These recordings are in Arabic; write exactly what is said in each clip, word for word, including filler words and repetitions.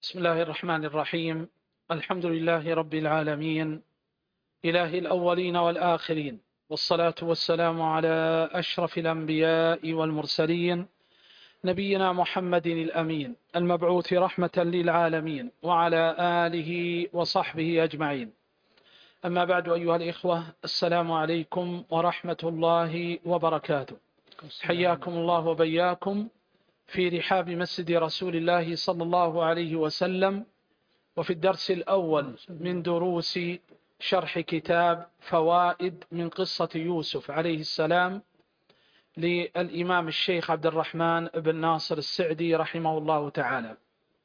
بسم الله الرحمن الرحيم. الحمد لله رب العالمين، إله الأولين والآخرين، والصلاة والسلام على أشرف الأنبياء والمرسلين، نبينا محمد الأمين المبعوث رحمة للعالمين، وعلى آله وصحبه أجمعين. أما بعد، أيها الإخوة، السلام عليكم ورحمة الله وبركاته. حياكم الله وبياكم في رحاب مسجد رسول الله صلى الله عليه وسلم، وفي الدرس الأول من دروس شرح كتاب فوائد من قصة يوسف عليه السلام للإمام الشيخ عبد الرحمن بن ناصر السعدي رحمه الله تعالى.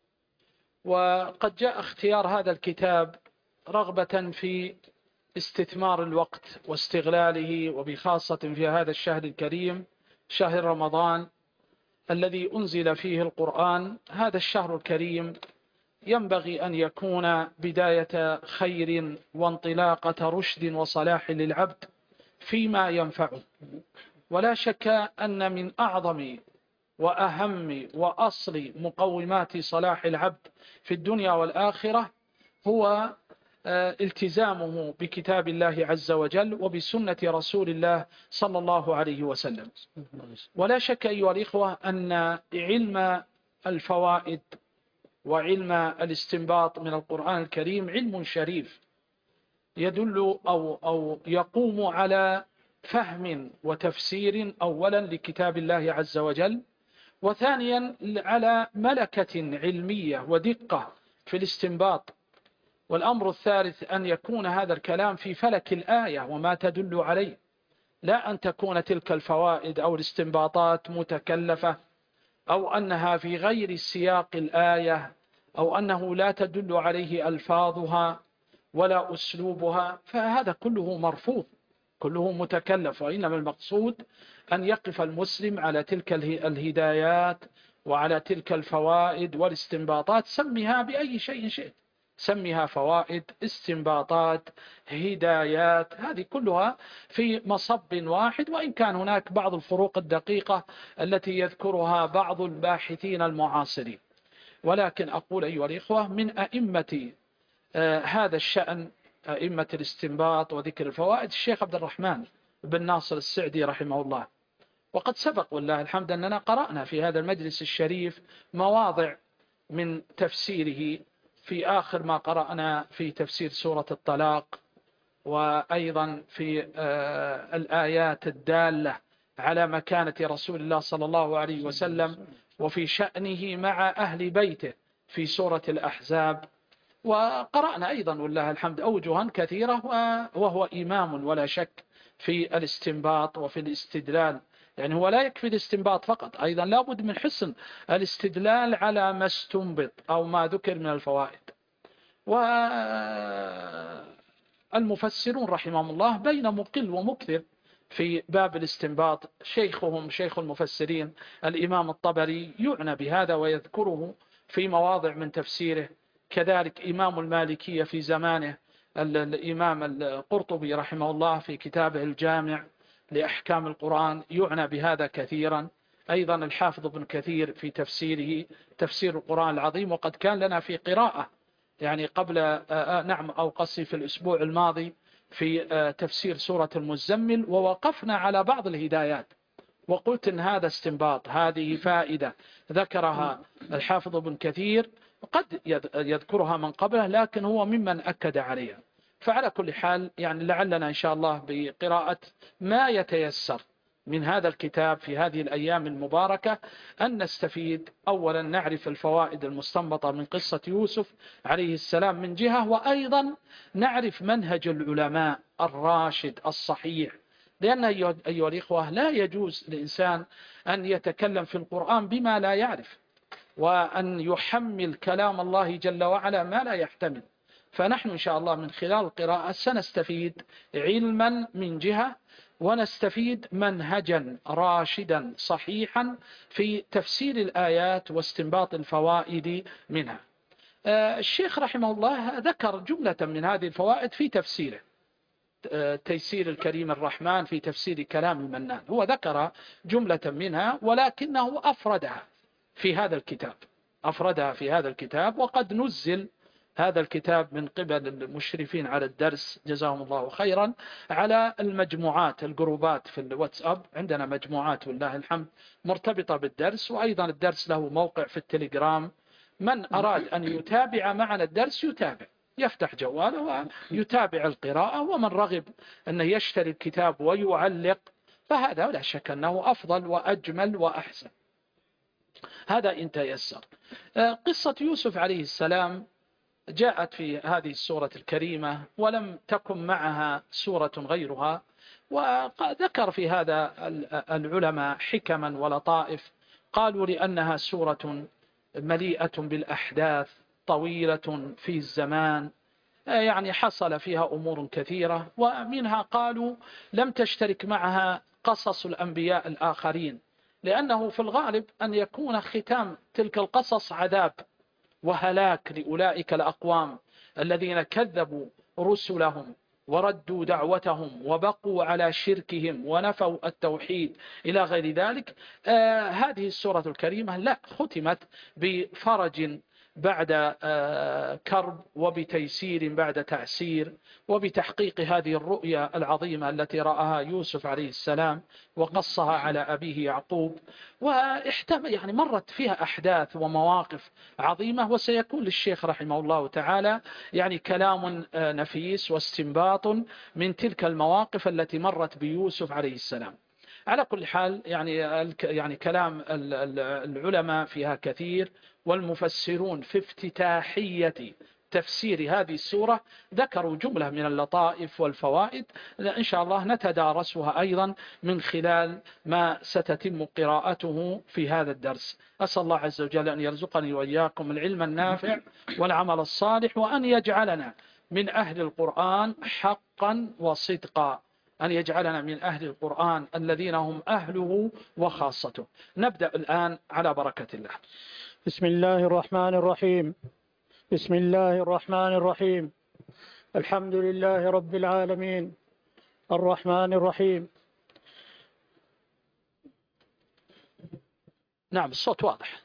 وقد جاء اختيار هذا الكتاب رغبة في استثمار الوقت واستغلاله، وبخاصة في هذا الشهر الكريم، شهر رمضان الذي أنزل فيه القرآن. هذا الشهر الكريم ينبغي أن يكون بداية خير وانطلاقة رشد وصلاح للعبد فيما ينفعه. ولا شك أن من أعظم وأهم وأصل مقومات صلاح العبد في الدنيا والآخرة هو التزامه بكتاب الله عز وجل وبسنة رسول الله صلى الله عليه وسلم. ولا شك أيها الإخوة أن علم الفوائد وعلم الاستنباط من القرآن الكريم علم شريف يدل أو, أو يقوم على فهم وتفسير أولا لكتاب الله عز وجل، وثانيا على ملكة علمية ودقة في الاستنباط. والأمر الثالث أن يكون هذا الكلام في فلك الآية وما تدل عليه، لا أن تكون تلك الفوائد أو الاستنباطات متكلفة، أو أنها في غير سياق الآية، أو أنه لا تدل عليه ألفاظها ولا أسلوبها، فهذا كله مرفوض، كله متكلف. وإنما المقصود أن يقف المسلم على تلك الهدايات وعلى تلك الفوائد والاستنباطات، سمها بأي شيء شئت، سمها فوائد، استنباطات، هدايات، هذه كلها في مصب واحد، وإن كان هناك بعض الفروق الدقيقة التي يذكرها بعض الباحثين المعاصرين. ولكن أقول أيها الإخوة، من أئمة آه هذا الشأن، أئمة الاستنباط وذكر الفوائد، الشيخ عبد الرحمن بن ناصر السعدي رحمه الله. وقد سبق والله الحمد أننا قرأنا في هذا المجلس الشريف مواضع من تفسيره، في آخر ما قرأنا في تفسير سورة الطلاق، وأيضا في آه الآيات الدالة على مكانة رسول الله صلى الله عليه وسلم وفي شأنه مع أهل بيته في سورة الأحزاب. وقرأنا أيضا والله الحمد أوجها كثيرة، وهو إمام ولا شك في الاستنباط وفي الاستدلال. يعني هو لا يكفي الاستنباط فقط، أيضا لابد من حسن الاستدلال على ما استنبط أو ما ذكر من الفوائد. والمفسرون رحمهم الله بين مقل ومكثر في باب الاستنباط. شيخهم شيخ المفسرين الإمام الطبري يعنى بهذا ويذكره في مواضع من تفسيره، كذلك إمام المالكية في زمانه الإمام القرطبي رحمه الله في كتابه الجامع لأحكام القرآن يعنى بهذا كثيرا. أيضا الحافظ ابن كثير في تفسيره تفسير القرآن العظيم. وقد كان لنا في قراءة يعني قبل نعم أو قصي في الأسبوع الماضي في تفسير سورة المزمل، ووقفنا على بعض الهدايات وقلت إن هذا استنباط، هذه فائدة ذكرها الحافظ ابن كثير، قد يذكرها من قبله لكن هو ممن أكد عليها. فعلى كل حال يعني لعلنا إن شاء الله بقراءة ما يتيسر من هذا الكتاب في هذه الأيام المباركة أن نستفيد. أولا نعرف الفوائد المستنبطة من قصة يوسف عليه السلام من جهة، وأيضا نعرف منهج العلماء الراشد الصحيح. لأن أيها الإخوة لا يجوز للإنسان أن يتكلم في القرآن بما لا يعرف، وأن يحمل كلام الله جل وعلا ما لا يحتمل. فنحن إن شاء الله من خلال القراءة سنستفيد علما من جهة، ونستفيد منهجا راشدا صحيحا في تفسير الآيات واستنباط الفوائد منها. الشيخ رحمه الله ذكر جملة من هذه الفوائد في تفسيره، تيسير الكريم الرحمن في تفسير كلام المنان. هو ذكر جملة منها ولكنه أفردها في هذا الكتاب، أفردها في هذا الكتاب، وقد نزل هذا الكتاب من قبل المشرفين على الدرس جزاهم الله خيرا على المجموعات الجروبات في الواتساب. عندنا مجموعات والله الحمد مرتبطة بالدرس، وأيضا الدرس له موقع في التليجرام. من أراد أن يتابع معنا الدرس يتابع، يفتح جواله ويتابع القراءة، ومن رغب أن يشتري الكتاب ويعلق فهذا لا شك أنه أفضل وأجمل وأحسن. هذا إن تيسر. قصة يوسف عليه السلام جاءت في هذه السورة الكريمة، ولم تكن معها سورة غيرها، وذكر في هذا العلماء حكما ولطائف. قالوا لأنها سورة مليئة بالأحداث، طويلة في الزمان، يعني حصل فيها أمور كثيرة، ومنها قالوا لم تشترك معها قصص الأنبياء الآخرين، لأنه في الغالب أن يكون ختام تلك القصص عذاب وهلاك لأولئك الأقوام الذين كذبوا رسلهم وردوا دعوتهم وبقوا على شركهم ونفوا التوحيد إلى غير ذلك. آه هذه السورة الكريمة لا، ختمت بفرج بعد آه كرب، وبتيسير بعد تعسير، وبتحقيق هذه الرؤيا العظيمة التي رآها يوسف عليه السلام وقصها على أبيه يعقوب. واحتمل يعني مرت فيها أحداث ومواقف عظيمة، وسيكون للشيخ رحمه الله تعالى يعني كلام نفيس واستنباط من تلك المواقف التي مرت بيوسف عليه السلام. على كل حال يعني يعني كلام العلماء فيها كثير، والمفسرون في افتتاحية تفسير هذه السورة ذكروا جملة من اللطائف والفوائد، إن شاء الله نتدارسها أيضا من خلال ما ستتم قراءته في هذا الدرس. أسأل الله عز وجل أن يرزقني وإياكم العلم النافع والعمل الصالح، وأن يجعلنا من أهل القرآن حقا وصدقا، أن يجعلنا من أهل القرآن الذين هم أهله وخاصته. نبدأ الآن على بركة الله. بسم الله الرحمن الرحيم. بسم الله الرحمن الرحيم. الحمد لله رب العالمين الرحمن الرحيم. نعم الصوت واضح.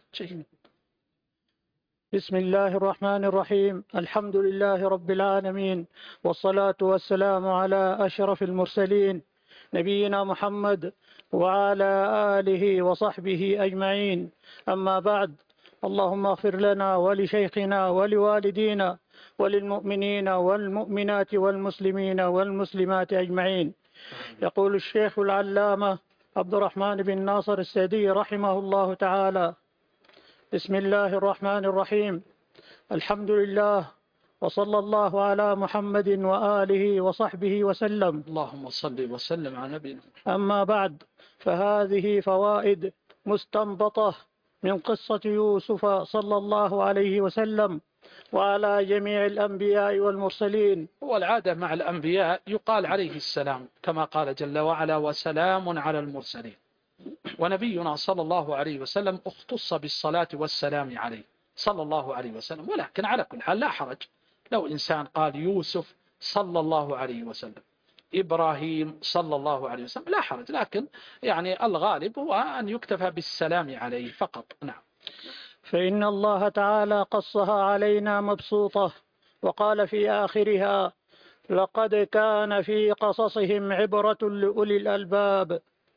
بسم الله الرحمن الرحيم. الحمد لله رب العالمين، والصلاة والسلام على أشرف المرسلين نبينا محمد وعلى آله وصحبه أجمعين. أما بعد، اللهم اغفر لنا ولشيخنا ولوالدينا وللمؤمنين والمؤمنات والمسلمين والمسلمات أجمعين. يقول الشيخ العلامة عبد الرحمن بن ناصر السعدي رحمه الله تعالى: بسم الله الرحمن الرحيم. الحمد لله، وصلى الله على محمد وآله وصحبه وسلم. اللهم صل وسلم على نبينا. أما بعد، فهذه فوائد مستنبطة من قصة يوسف صلى الله عليه وسلم وعلى جميع الأنبياء والمرسلين. والعادة مع الأنبياء يقال عليه السلام كما قال جل وعلا: وسلام على المرسلين. ونبينا صلى الله عليه وسلم اختص بالصلاة والسلام عليه صلى الله عليه وسلم. ولكن على كل حال لا حرج لو إنسان قال يوسف صلى الله عليه وسلم، إبراهيم صلى الله عليه وسلم، لا حرج، لكن يعني الغالب هو أن يكتفى بالسلام عليه فقط. نعم. فإن الله تعالى قصها علينا مبسوطة، وقال في آخرها: لقد كان في قصصهم عبرة لأولي الألباب.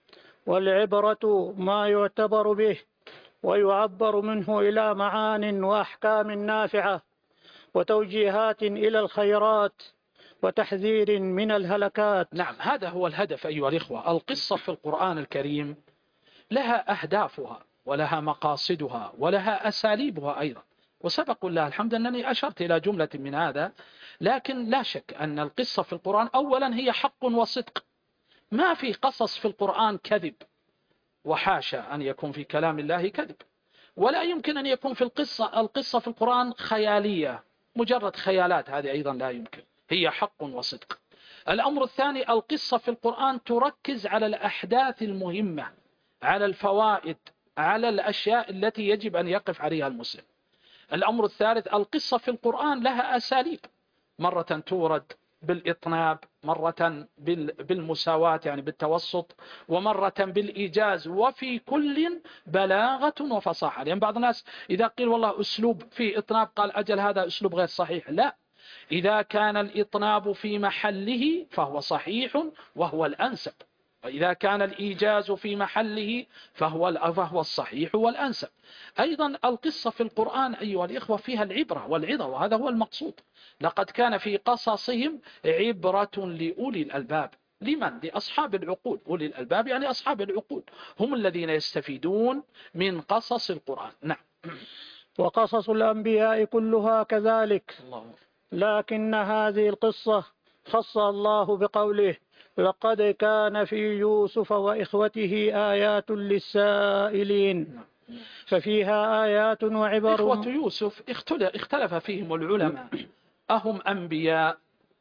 والعبرة ما يعتبر به ويعبر منه إلى معان وأحكام نافعة وتوجيهات إلى الخيرات وتحذير من الهلكات. نعم، هذا هو الهدف أيها الإخوة. القصة في القرآن الكريم لها أهدافها ولها مقاصدها ولها أساليبها أيضا، وسبق الله الحمد أنني أشرت إلى جملة من هذا. لكن لا شك أن القصة في القرآن أولا هي حق وصدق، ما في قصص في القرآن كذب، وحاشا أن يكون في كلام الله كذب، ولا يمكن أن يكون في القصة القصة في القرآن خيالية مجرد خيالات، هذه أيضا لا يمكن، هي حق وصدق. الأمر الثاني، القصة في القرآن تركز على الأحداث المهمة، على الفوائد، على الأشياء التي يجب أن يقف عليها المسلم. الأمر الثالث، القصة في القرآن لها أساليب، مرة تورد بالإطناب، مرة بالمساواة يعني بالتوسط، ومرة بالإيجاز، وفي كل بلاغة وفصاحة. لأن بعض الناس إذا قيل والله أسلوب في إطناب قال أجل هذا أسلوب غير صحيح. لا، إذا كان الإطناب في محله فهو صحيح وهو الأنسب، وإذا كان الإيجاز في محله فهو فهو الصحيح والأنسب. أيضا القصة في القرآن أيها الإخوة فيها العبرة والعظة، وهذا هو المقصود. لقد كان في قصصهم عبرة لأولي الألباب. لمن؟ لأصحاب العقول. أولي الألباب يعني أصحاب العقول، هم الذين يستفيدون من قصص القرآن. نعم. وقصص الأنبياء كلها كذلك، الله. لكن هذه القصة خص الله بقوله: لقد كان في يوسف وإخوته آيات للسائلين. ففيها آيات وعبر. إخوة يوسف اختلف فيهم العلماء، أهم أنبياء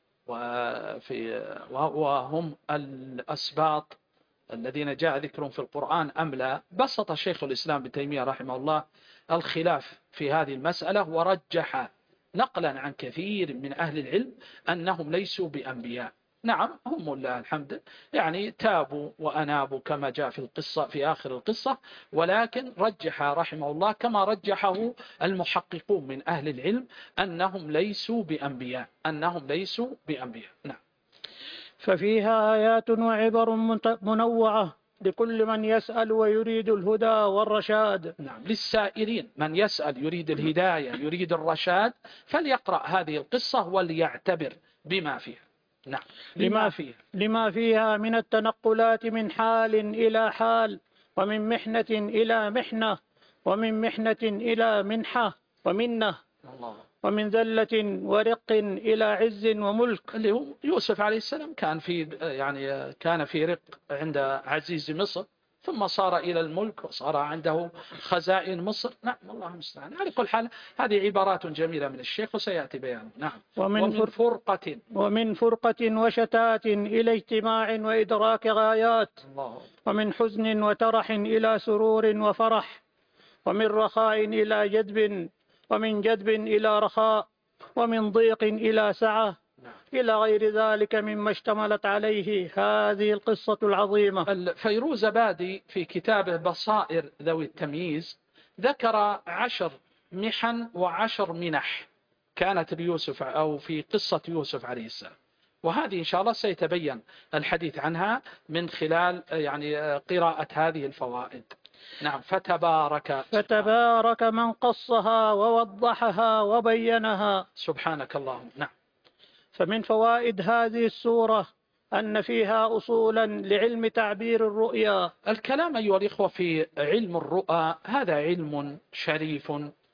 وفي وهم الأسباط الذين جاء ذكرهم في القرآن أم لا؟ بسط شيخ الإسلام ابن تيمية رحمه الله الخلاف في هذه المسألة، ورجح نقلا عن كثير من أهل العلم أنهم ليسوا بأنبياء. نعم، هم لله الحمد يعني تابوا وأنابوا كما جاء في القصة في آخر القصة، ولكن رجح رحمه الله كما رجحه المحققون من أهل العلم أنهم ليسوا بأنبياء أنهم ليسوا بأنبياء. نعم. ففيها آيات وعبر منوعة لكل من يسأل ويريد الهدى والرشاد. نعم، للسائلين، من يسأل يريد الهداية يريد الرشاد فليقرأ هذه القصة وليعتبر بما فيها. نعم. لما فيها لما فيها من التنقلات من حال إلى حال، ومن محنة إلى محنة، ومن محنة إلى منحة ومنة، الله. ومن ذلة ورق إلى عز وملك. اللي هو يوسف عليه السلام كان في يعني كان في رق عند عزيز مصر، ثم صار إلى الملك وصار عنده خزائن مصر. نعم، الله المستعان. على كل حال هذه عبارات جميلة من الشيخ وسيأتي بيانه. نعم. ومن, ومن فرقة ومن فرقة وشتات إلى اجتماع وإدراك غايات. الله. ومن حزن وترح إلى سرور وفرح، ومن رخاء إلى جدب، ومن جدب إلى رخاء، ومن ضيق إلى سعة، إلى غير ذلك مما اشتملت عليه هذه القصة العظيمة. الفيروزبادي في كتابه بصائر ذوي التمييز ذكر عشر محن وعشر منح كانت ليوسف أو في قصة يوسف عليه السلام، وهذه إن شاء الله سيتبين الحديث عنها من خلال يعني قراءة هذه الفوائد. نعم. فتبارك فتبارك من قصها ووضحها وبينها. سبحانك اللهم. نعم. فمن فوائد هذه السورة أن فيها أصولا لعلم تعبير الرؤيا. الكلام أيها الإخوة في علم الرؤى هذا علم شريف،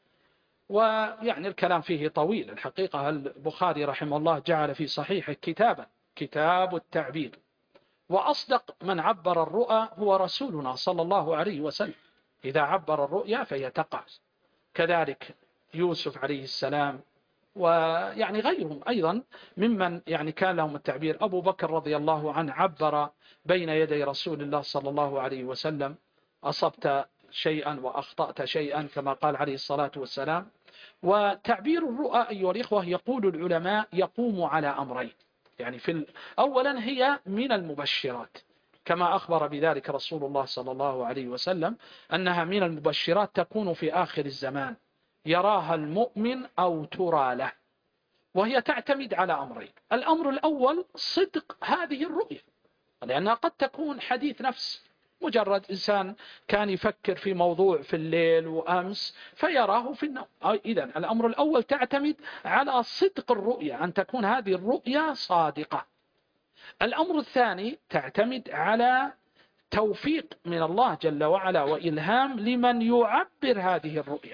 ويعني الكلام فيه طويل الحقيقة. البخاري رحمه الله جعل في صحيحه كتابا كتاب التعبير، وأصدق من عبر الرؤى هو رسولنا صلى الله عليه وسلم. إذا عبر الرؤيا فهي تقع. كذلك يوسف عليه السلام، ويعني غيرهم أيضا ممن يعني كان لهم التعبير. أبو بكر رضي الله عنه عبر بين يدي رسول الله صلى الله عليه وسلم: أصبت شيئا وأخطأت شيئا، كما قال عليه الصلاة والسلام. وتعبير الرؤى أيها الإخوة يقول العلماء يقوم على أمرين. يعني في أولا هي من المبشرات، كما أخبر بذلك رسول الله صلى الله عليه وسلم أنها من المبشرات تكون في آخر الزمان يراها المؤمن أو ترى له، وهي تعتمد على أمرين. الأمر الأول صدق هذه الرؤية، لأنها قد تكون حديث نفس، مجرد إنسان كان يفكر في موضوع في الليل وأمس فيراه في النوم. إذن الأمر الأول تعتمد على صدق الرؤية، أن تكون هذه الرؤية صادقة. الأمر الثاني تعتمد على توفيق من الله جل وعلا وإلهام لمن يعبر هذه الرؤية.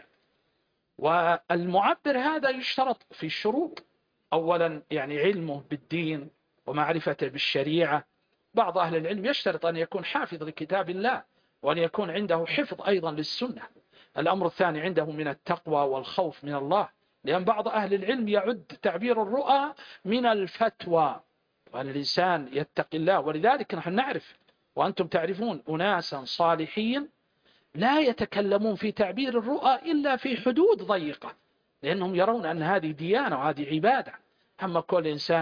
والمعبر هذا يشترط في الشروط: أولا يعني علمه بالدين ومعرفته بالشريعة. بعض أهل العلم يشترط أن يكون حافظ لكتاب الله، وأن يكون عنده حفظ أيضا للسنة. الأمر الثاني عنده من التقوى والخوف من الله، لأن بعض أهل العلم يعد تعبير الرؤى من الفتوى، وأن الإنسان يتقي الله. ولذلك نحن نعرف وأنتم تعرفون أناسا صالحين لا يتكلمون في تعبير الرؤى إلا في حدود ضيقة، لأنهم يرون أن هذه ديانة وهذه عبادة. أما كل إنسان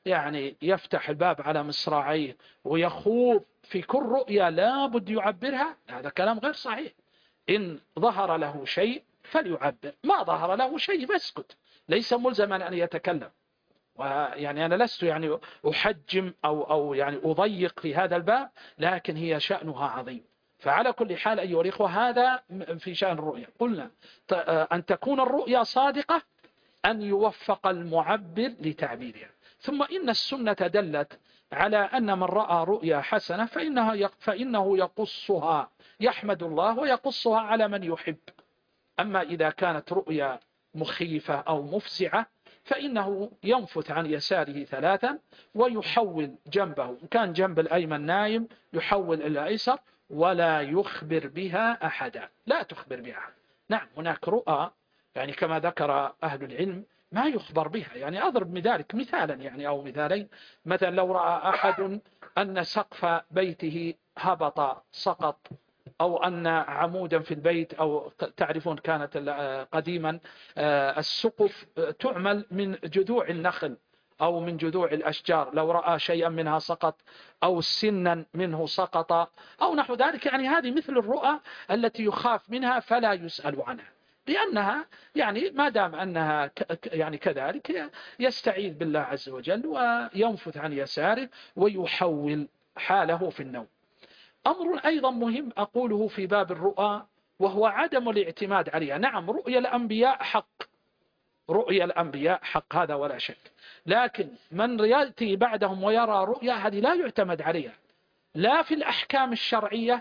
يعني يفتح الباب على مصراعيه ويخوض في كل رؤيا لا بد يعبرها، هذا كلام غير صحيح. إن ظهر له شيء فليعبر، ما ظهر له شيء فاسكت، ليس ملزما أن يتكلم. ويعني أنا لست يعني أحجم أو أو يعني أضيق في هذا الباب، لكن هي شأنها عظيم. فعلى كل حال أيها الإخوة هذا في شأن الرؤيا. قلنا أن تكون الرؤيا صادقة، أن يوفق المعبر لتعبيرها. ثم إن السنة دلت على أن من رأى رؤيا حسنة فإنها فإنه يقصها، يحمد الله ويقصها على من يحب. أما إذا كانت رؤيا مخيفة أو مفزعة فإنه ينفث عن يساره ثلاثا ويحول جنبه، إن كان جنب الأيمن نايم يحول إلى الأيسر، ولا يخبر بها أحدا، لا تخبر بها أحد. نعم هناك رؤى يعني كما ذكر أهل العلم ما يخبر بها. يعني أضرب بذلك مثالا يعني أو مثالين. مثلا لو رأى أحد أن سقف بيته هبط سقط، أو أن عمودا في البيت، أو تعرفون كانت قديما السقف تعمل من جذوع النخل أو من جذوع الأشجار، لو رأى شيئا منها سقط أو سنا منه سقط أو نحو ذلك. يعني هذه مثل الرؤى التي يخاف منها فلا يسأل عنها، لأنها يعني ما دام أنها يعني كذلك يستعيذ بالله عز وجل وينفث عن يساره ويحول حاله في النوم. أمر أيضا مهم أقوله في باب الرؤى وهو عدم الاعتماد عليها. نعم رؤيا الأنبياء حق، رؤيا الأنبياء حق هذا ولا شك، لكن من يأتي بعدهم ويرى رؤيا هذه لا يعتمد عليها، لا في الأحكام الشرعية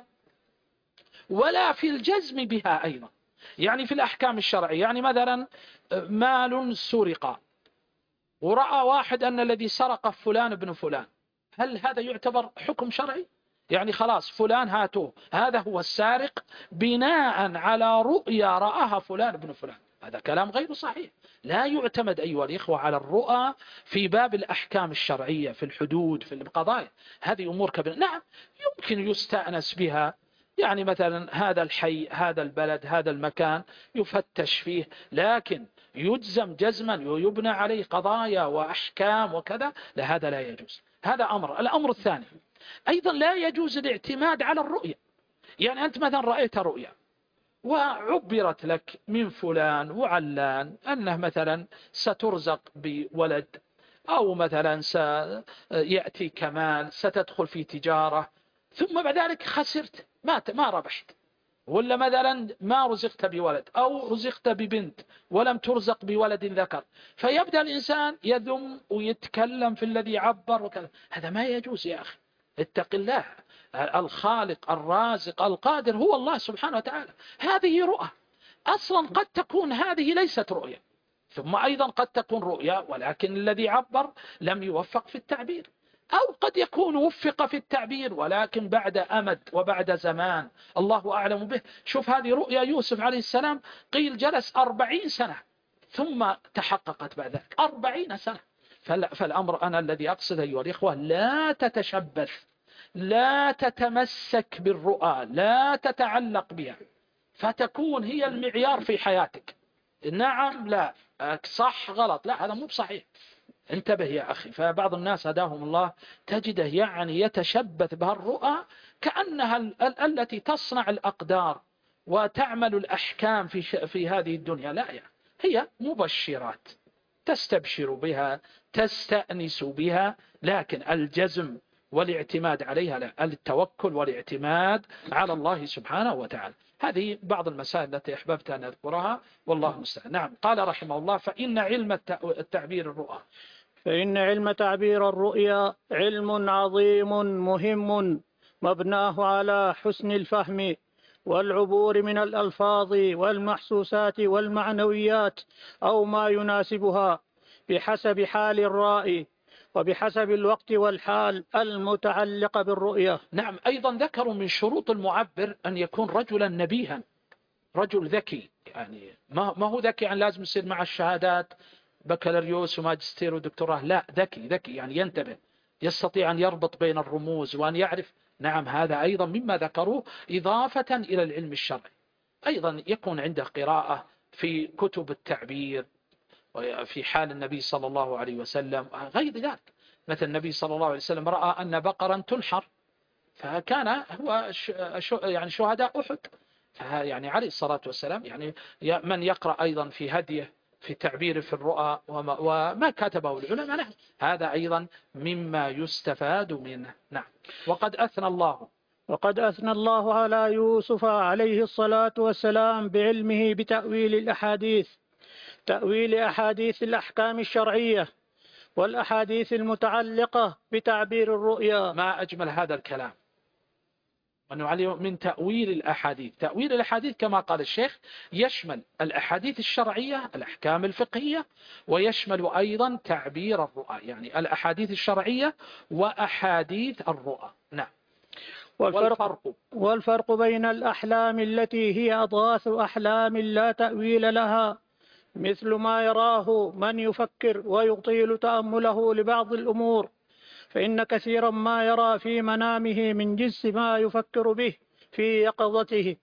ولا في الجزم بها أيضا. يعني في الأحكام الشرعية يعني مثلا مال سرق ورأى واحد أن الذي سرق فلان ابن فلان، هل هذا يعتبر حكم شرعي؟ يعني خلاص فلان هاتوه هذا هو السارق بناء على رؤيا رآها فلان ابن فلان، هذا كلام غير صحيح. لا يعتمد أيها الإخوة على الرؤى في باب الأحكام الشرعية في الحدود في القضايا، هذه أمور كبيرة. نعم يمكن يستأنس بها، يعني مثلا هذا الحي هذا البلد هذا المكان يفتش فيه، لكن يجزم جزما ويبنى عليه قضايا وأحكام وكذا، لا هذا لا يجوز. هذا أمر. الأمر الثاني أيضا لا يجوز الاعتماد على الرؤية. يعني أنت مثلا رأيت رؤيا وعبرت لك من فلان وعلان أنه مثلا سترزق بولد، أو مثلا سيأتي كمال، ستدخل في تجارة، ثم بعد ذلك خسرت ما ما ربحت، ولا مثلا ما رزقت بولد أو رزقت ببنت ولم ترزق بولد ذكر، فيبدأ الإنسان يذم ويتكلم في الذي عبر وكذا. هذا ما يجوز يا أخي، اتق الله. الخالق الرازق القادر هو الله سبحانه وتعالى. هذه رؤى أصلا قد تكون هذه ليست رؤيا، ثم أيضا قد تكون رؤيا ولكن الذي عبر لم يوفق في التعبير، أو قد يكون وفق في التعبير ولكن بعد أمد وبعد زمان الله أعلم به. شوف هذه رؤيا يوسف عليه السلام، قيل جلس أربعين سنة ثم تحققت بعد ذلك أربعين سنة. فالأمر أنا الذي أقصد أيها الإخوة لا تتشبث، لا تتمسك بالرؤى، لا تتعلق بها فتكون هي المعيار في حياتك. نعم لا صح غلط، لا هذا مو بصحيح. انتبه يا أخي. فبعض الناس هداهم الله تجده يعني يتشبث بهالرؤى كأنها التي تصنع الأقدار وتعمل الأحكام في في هذه الدنيا. لا يعني هي مبشرات تستبشر بها تستأنس بها، لكن الجزم والاعتماد عليها لا، التوكل والاعتماد على الله سبحانه وتعالى. هذه بعض المسائل التي أحببت أن أذكرها والله المستعان. نعم قال رحمه الله فإن علم التعبير الرؤى فإن علم تعبير الرؤيا علم عظيم مهم مبناه على حسن الفهم والعبور من الألفاظ والمحسوسات والمعنويات أو ما يناسبها بحسب حال الرائي وبحسب الوقت والحال المتعلقة بالرؤية. نعم أيضا ذكروا من شروط المعبر أن يكون رجلا نبيها، رجل ذكي. يعني ما ما هو ذكي يعني لازم يصير مع الشهادات بكالوريوس وماجستير ودكتوراه، لا ذكي ذكي يعني ينتبه، يستطيع أن يربط بين الرموز وأن يعرف. نعم هذا أيضا مما ذكروه إضافة إلى العلم الشرعي. أيضا يكون عنده قراءة في كتب التعبير في حال النبي صلى الله عليه وسلم غير ذلك. مثل النبي صلى الله عليه وسلم رأى أن بقرا تنحر، فكان هو يعني شهداء أحد، يعني عليه الصلاة والسلام يعني من يقرأ أيضا في هديه في تعبير في الرؤى وما, وما كتبه العلماء له، هذا أيضا مما يستفاد منه. نعم. وقد أثنى الله وقد أثنى الله على يوسف عليه الصلاة والسلام بعلمه بتأويل الأحاديث، تأويل أحاديث الأحكام الشرعية والأحاديث المتعلقة بتعبير الرؤيا. ما أجمل هذا الكلام، من تأويل الأحاديث. تأويل الأحاديث كما قال الشيخ يشمل الأحاديث الشرعية الأحكام الفقهية، ويشمل أيضا تعبير الرؤى، يعني الأحاديث الشرعية وأحاديث الرؤى. نعم. والفرق, والفرق بين الأحلام التي هي أضغاث أحلام لا تأويل لها، مثل ما يراه من يفكر ويطيل تأمله لبعض الأمور، فإن كثيرا ما يرى في منامه من جنس ما يفكر به في يقظته،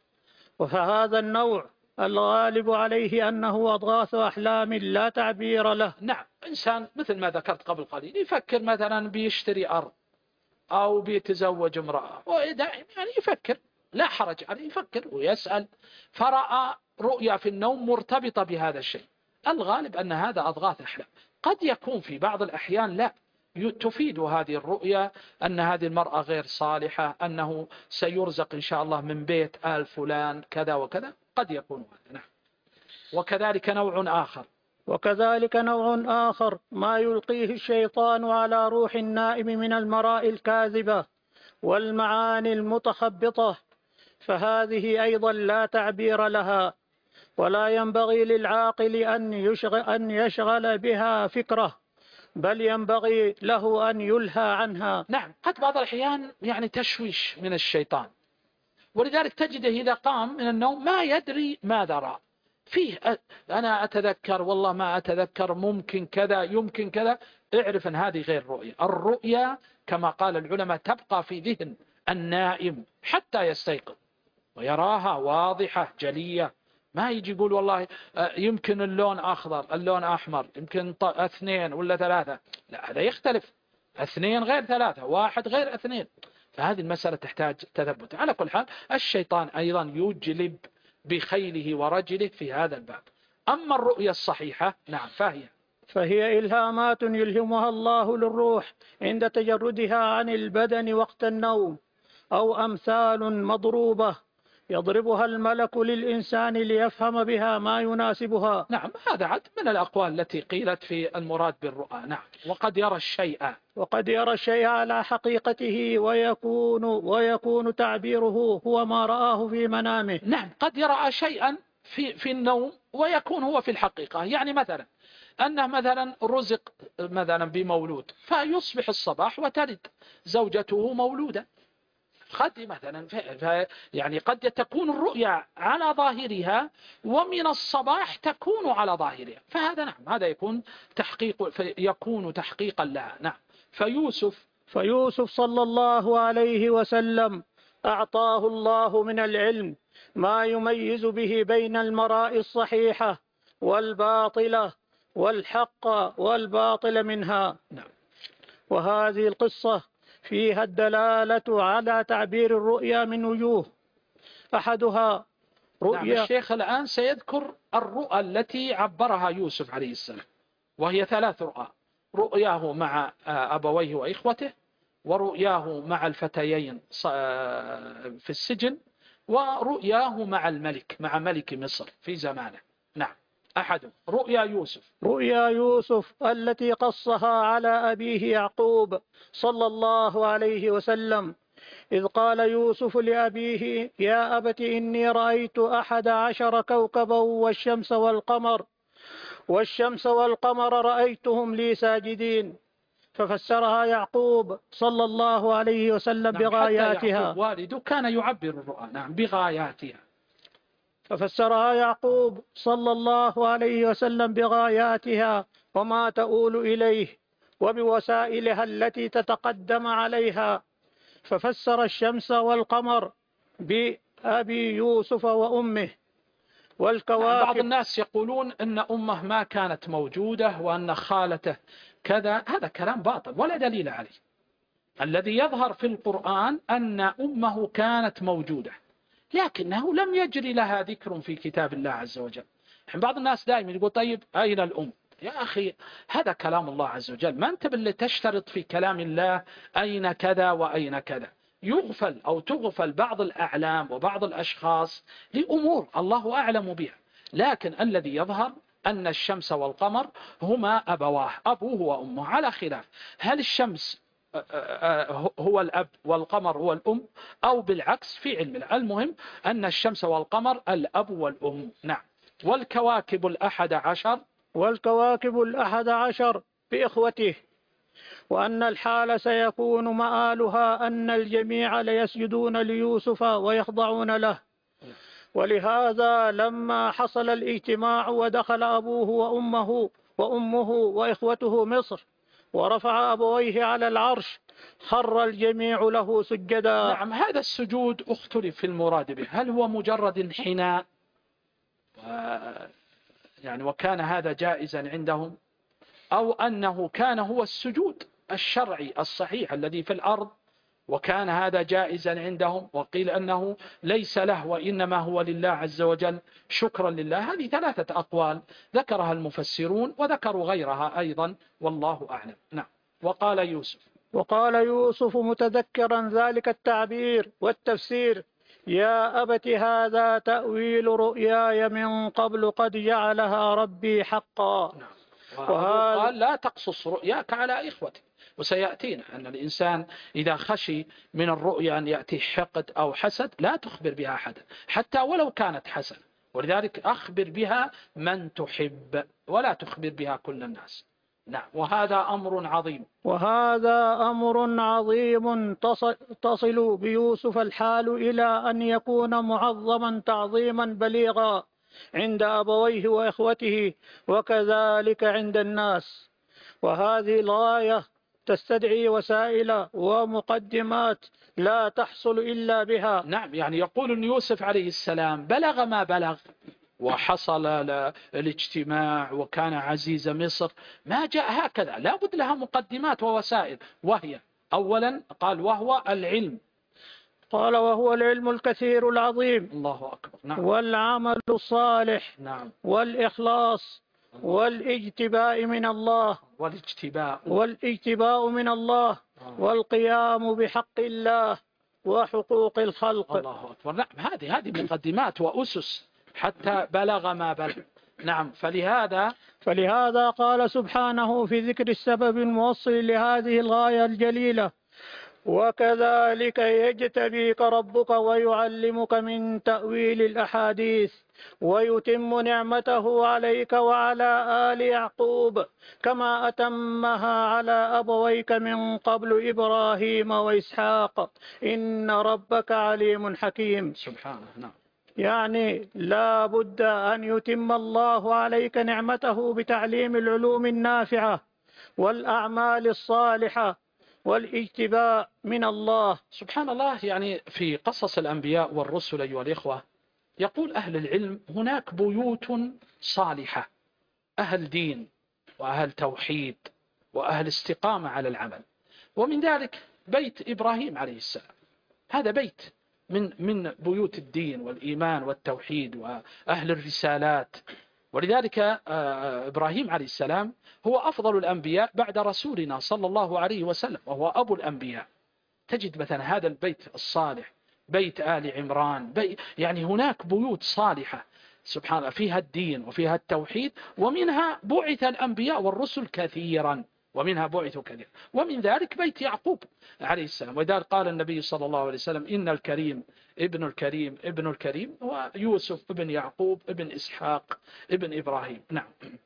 وفهذا النوع الغالب عليه أنه أضغاث أحلام لا تعبير له. نعم. إنسان مثل ما ذكرت قبل قليل يفكر مثلا بيشتري أرض أو بيتزوج امرأة، ودائما يعني يفكر، لا حرج عليه، يفكر ويسأل، فرأى رؤيا في النوم مرتبطة بهذا الشيء. الغالب أن هذا أضغاث أحلام. قد يكون في بعض الأحيان لا تفيد هذه الرؤيا أن هذه المرأة غير صالحة، أنه سيرزق إن شاء الله من بيت آل فلان كذا وكذا، قد يكون هذا. نعم. وكذلك نوع آخر وكذلك نوع آخر ما يلقيه الشيطان على روح النائم من المراء الكاذبة والمعاني المتخبطة، فهذه أيضا لا تعبير لها، ولا ينبغي للعاقل أن يشغل, أن يشغل بها فكره، بل ينبغي له أن يلهى عنها. نعم. قد بعض الأحيان يعني تشويش من الشيطان، ولذلك تجده إذا قام من النوم ما يدري ماذا رأى فيه. أنا أتذكر والله ما أتذكر، ممكن كذا يمكن كذا، اعرف أن هذه غير رؤية. الرؤيا كما قال العلماء تبقى في ذهن النائم حتى يستيقظ ويراها واضحة جلية، ما يجي يقول والله يمكن اللون أخضر اللون أحمر يمكن اثنين ولا ثلاثة، لا، هذا يختلف، اثنين غير ثلاثة، واحد غير اثنين، فهذه المسألة تحتاج تثبت. على كل حال الشيطان أيضا يجلب بخيله ورجله في هذا الباب. أما الرؤية الصحيحة نعم فهي فهي إلهامات يلهمها الله للروح عند تجردها عن البدن وقت النوم، أو أمثال مضروبة يضربها الملك للإنسان ليفهم بها ما يناسبها. نعم. هذا عد من الأقوال التي قيلت في المراد بالرؤى. نعم. وقد يرى الشيء وقد يرى الشيء على حقيقته ويكون ويكون تعبيره هو ما رآه في منامه. نعم. قد يرى شيئا في في النوم ويكون هو في الحقيقة، يعني مثلا أنه مثلا رزق مثلا بمولود، فيصبح الصباح وتلد زوجته مولودة، قد مثلا يعني قد تكون الرؤيا على ظاهرها ومن الصباح تكون على ظاهرها، فهذا نعم هذا يكون تحقيق يكون تحقيقا لها. نعم. فيوسف فيوسف صلى الله عليه وسلم أعطاه الله من العلم ما يميز به بين المراء الصحيحة والباطلة والحق والباطل منها. نعم. وهذه القصة فيها الدلالة على تعبير الرؤيا من وجوه، أحدها رؤيا. نعم. الشيخ الآن سيذكر الرؤى التي عبرها يوسف عليه السلام، وهي ثلاث رؤى: رؤياه مع أبويه وإخوته، ورؤياه مع الفتيين في السجن، ورؤياه مع الملك مع ملك مصر في زمانه. نعم. أحد رؤيا يوسف رؤيا يوسف التي قصها على أبيه يعقوب صلى الله عليه وسلم، إذ قال يوسف لأبيه: يا أبت إني رأيت أحد عشر كوكبا والشمس والقمر والشمس والقمر رأيتهم لي ساجدين. ففسرها يعقوب صلى الله عليه وسلم نعم. بغاياتها. حتى والده كان يعبر الرؤى نعم بغاياتها. ففسرها يعقوب صلى الله عليه وسلم بغاياتها وما تؤول إليه وبوسائلها التي تتقدم عليها، ففسر الشمس والقمر بأبي يوسف وأمه، والكواكب. بعض الناس يقولون أن أمه ما كانت موجودة وأن خالته كذا، هذا كلام باطل ولا دليل عليه. الذي يظهر في القرآن أن أمه كانت موجودة، لكنه لم يجري لها ذكر في كتاب الله عز وجل. بعض الناس دائما يقول طيب أين الأم؟ يا أخي هذا كلام الله عز وجل، ما أنت باللي تشترط في كلام الله أين كذا وأين كذا. يغفل أو تغفل بعض الأعلام وبعض الأشخاص لأمور الله أعلم بها، لكن الذي يظهر أن الشمس والقمر هما أبواه، أبوه وأمه، على خلاف هل الشمس هو الأب والقمر هو الأم أو بالعكس في علم الله. المهم أن الشمس والقمر الأب والأم. نعم. والكواكب الأحد عشر والكواكب الأحد عشر بإخوته، وأن الحال سيكون مآلها أن الجميع ليسجدون ليوسف ويخضعون له. ولهذا لما حصل الاجتماع ودخل أبوه وأمه وأمه وإخوته مصر ورفع أبويه على العرش خر الجميع له سجدا. نعم. هذا السجود اختلف في المراد به، هل هو مجرد انحناء يعني وكان هذا جائزا عندهم، أو أنه كان هو السجود الشرعي الصحيح الذي في الأرض وكان هذا جائزا عندهم، وقيل أنه ليس له وإنما هو لله عز وجل شكرا لله. هذه ثلاثة أقوال ذكرها المفسرون وذكروا غيرها أيضا والله أعلم. نعم. وقال يوسف وقال يوسف متذكرا ذلك التعبير والتفسير: يا أبت هذا تأويل رؤياي من قبل قد جعلها ربي حقا. نعم. وهذا قال لا تقصص رؤياك على إخوتك. وسيأتينا أن الإنسان إذا خشي من الرؤيا أن يأتي حقد أو حسد لا تخبر بها أحدا حتى ولو كانت حسنة، ولذلك أخبر بها من تحب ولا تخبر بها كل الناس. نعم. وهذا أمر عظيم وهذا أمر عظيم تصل, تصل بيوسف الحال إلى أن يكون معظما تعظيما بليغا عند أبويه وإخوته وكذلك عند الناس. وهذه الغاية تستدعي وسائل ومقدمات لا تحصل إلا بها. نعم. يعني يقول أن يوسف عليه السلام بلغ ما بلغ وحصل الاجتماع وكان عزيز مصر، ما جاء هكذا، لا بد لها مقدمات ووسائل، وهي أولا قال وهو العلم، قال وهو العلم الكثير العظيم. الله أكبر. نعم. والعمل الصالح. نعم. والإخلاص والاجتباء من الله والاجتباء والاجتباء من الله والقيام بحق الله وحقوق الخلق. الله أكبر. نعم. هذه هذه مقدمات وأسس حتى بلغ ما بلغ. نعم. فلهذا فلهذا قال سبحانه في ذكر السبب الموصل لهذه الغاية الجليلة: وكذلك يجتبيك ربك ويعلمك من تأويل الأحاديث ويتم نعمته عليك وعلى آل يعقوب كما أتمها على أبويك من قبل إبراهيم وإسحاق إن ربك عليم حكيم. سبحانه. نعم. يعني لا بد أن يتم الله عليك نعمته بتعليم العلوم النافعة والأعمال الصالحة والاجتباء من الله. سبحان الله. يعني في قصص الأنبياء والرسل أيها الإخوة يقول أهل العلم هناك بيوت صالحة، أهل دين وأهل توحيد وأهل استقامة على العمل، ومن ذلك بيت إبراهيم عليه السلام، هذا بيت من من بيوت الدين والإيمان والتوحيد وأهل الرسالات. ولذلك إبراهيم عليه السلام هو أفضل الأنبياء بعد رسولنا صلى الله عليه وسلم، وهو أبو الأنبياء. تجد مثلا هذا البيت الصالح، بيت آل عمران، بيت يعني هناك بيوت صالحة سبحان الله فيها الدين وفيها التوحيد، ومنها بعث الأنبياء والرسل كثيرا، ومنها بعثوا كثيرا، ومن ذلك بيت يعقوب عليه السلام. وذلك قال النبي صلى الله عليه وسلم إن الكريم ابن الكريم ابن الكريم هو يوسف ابن يعقوب ابن إسحاق ابن إبراهيم. نعم.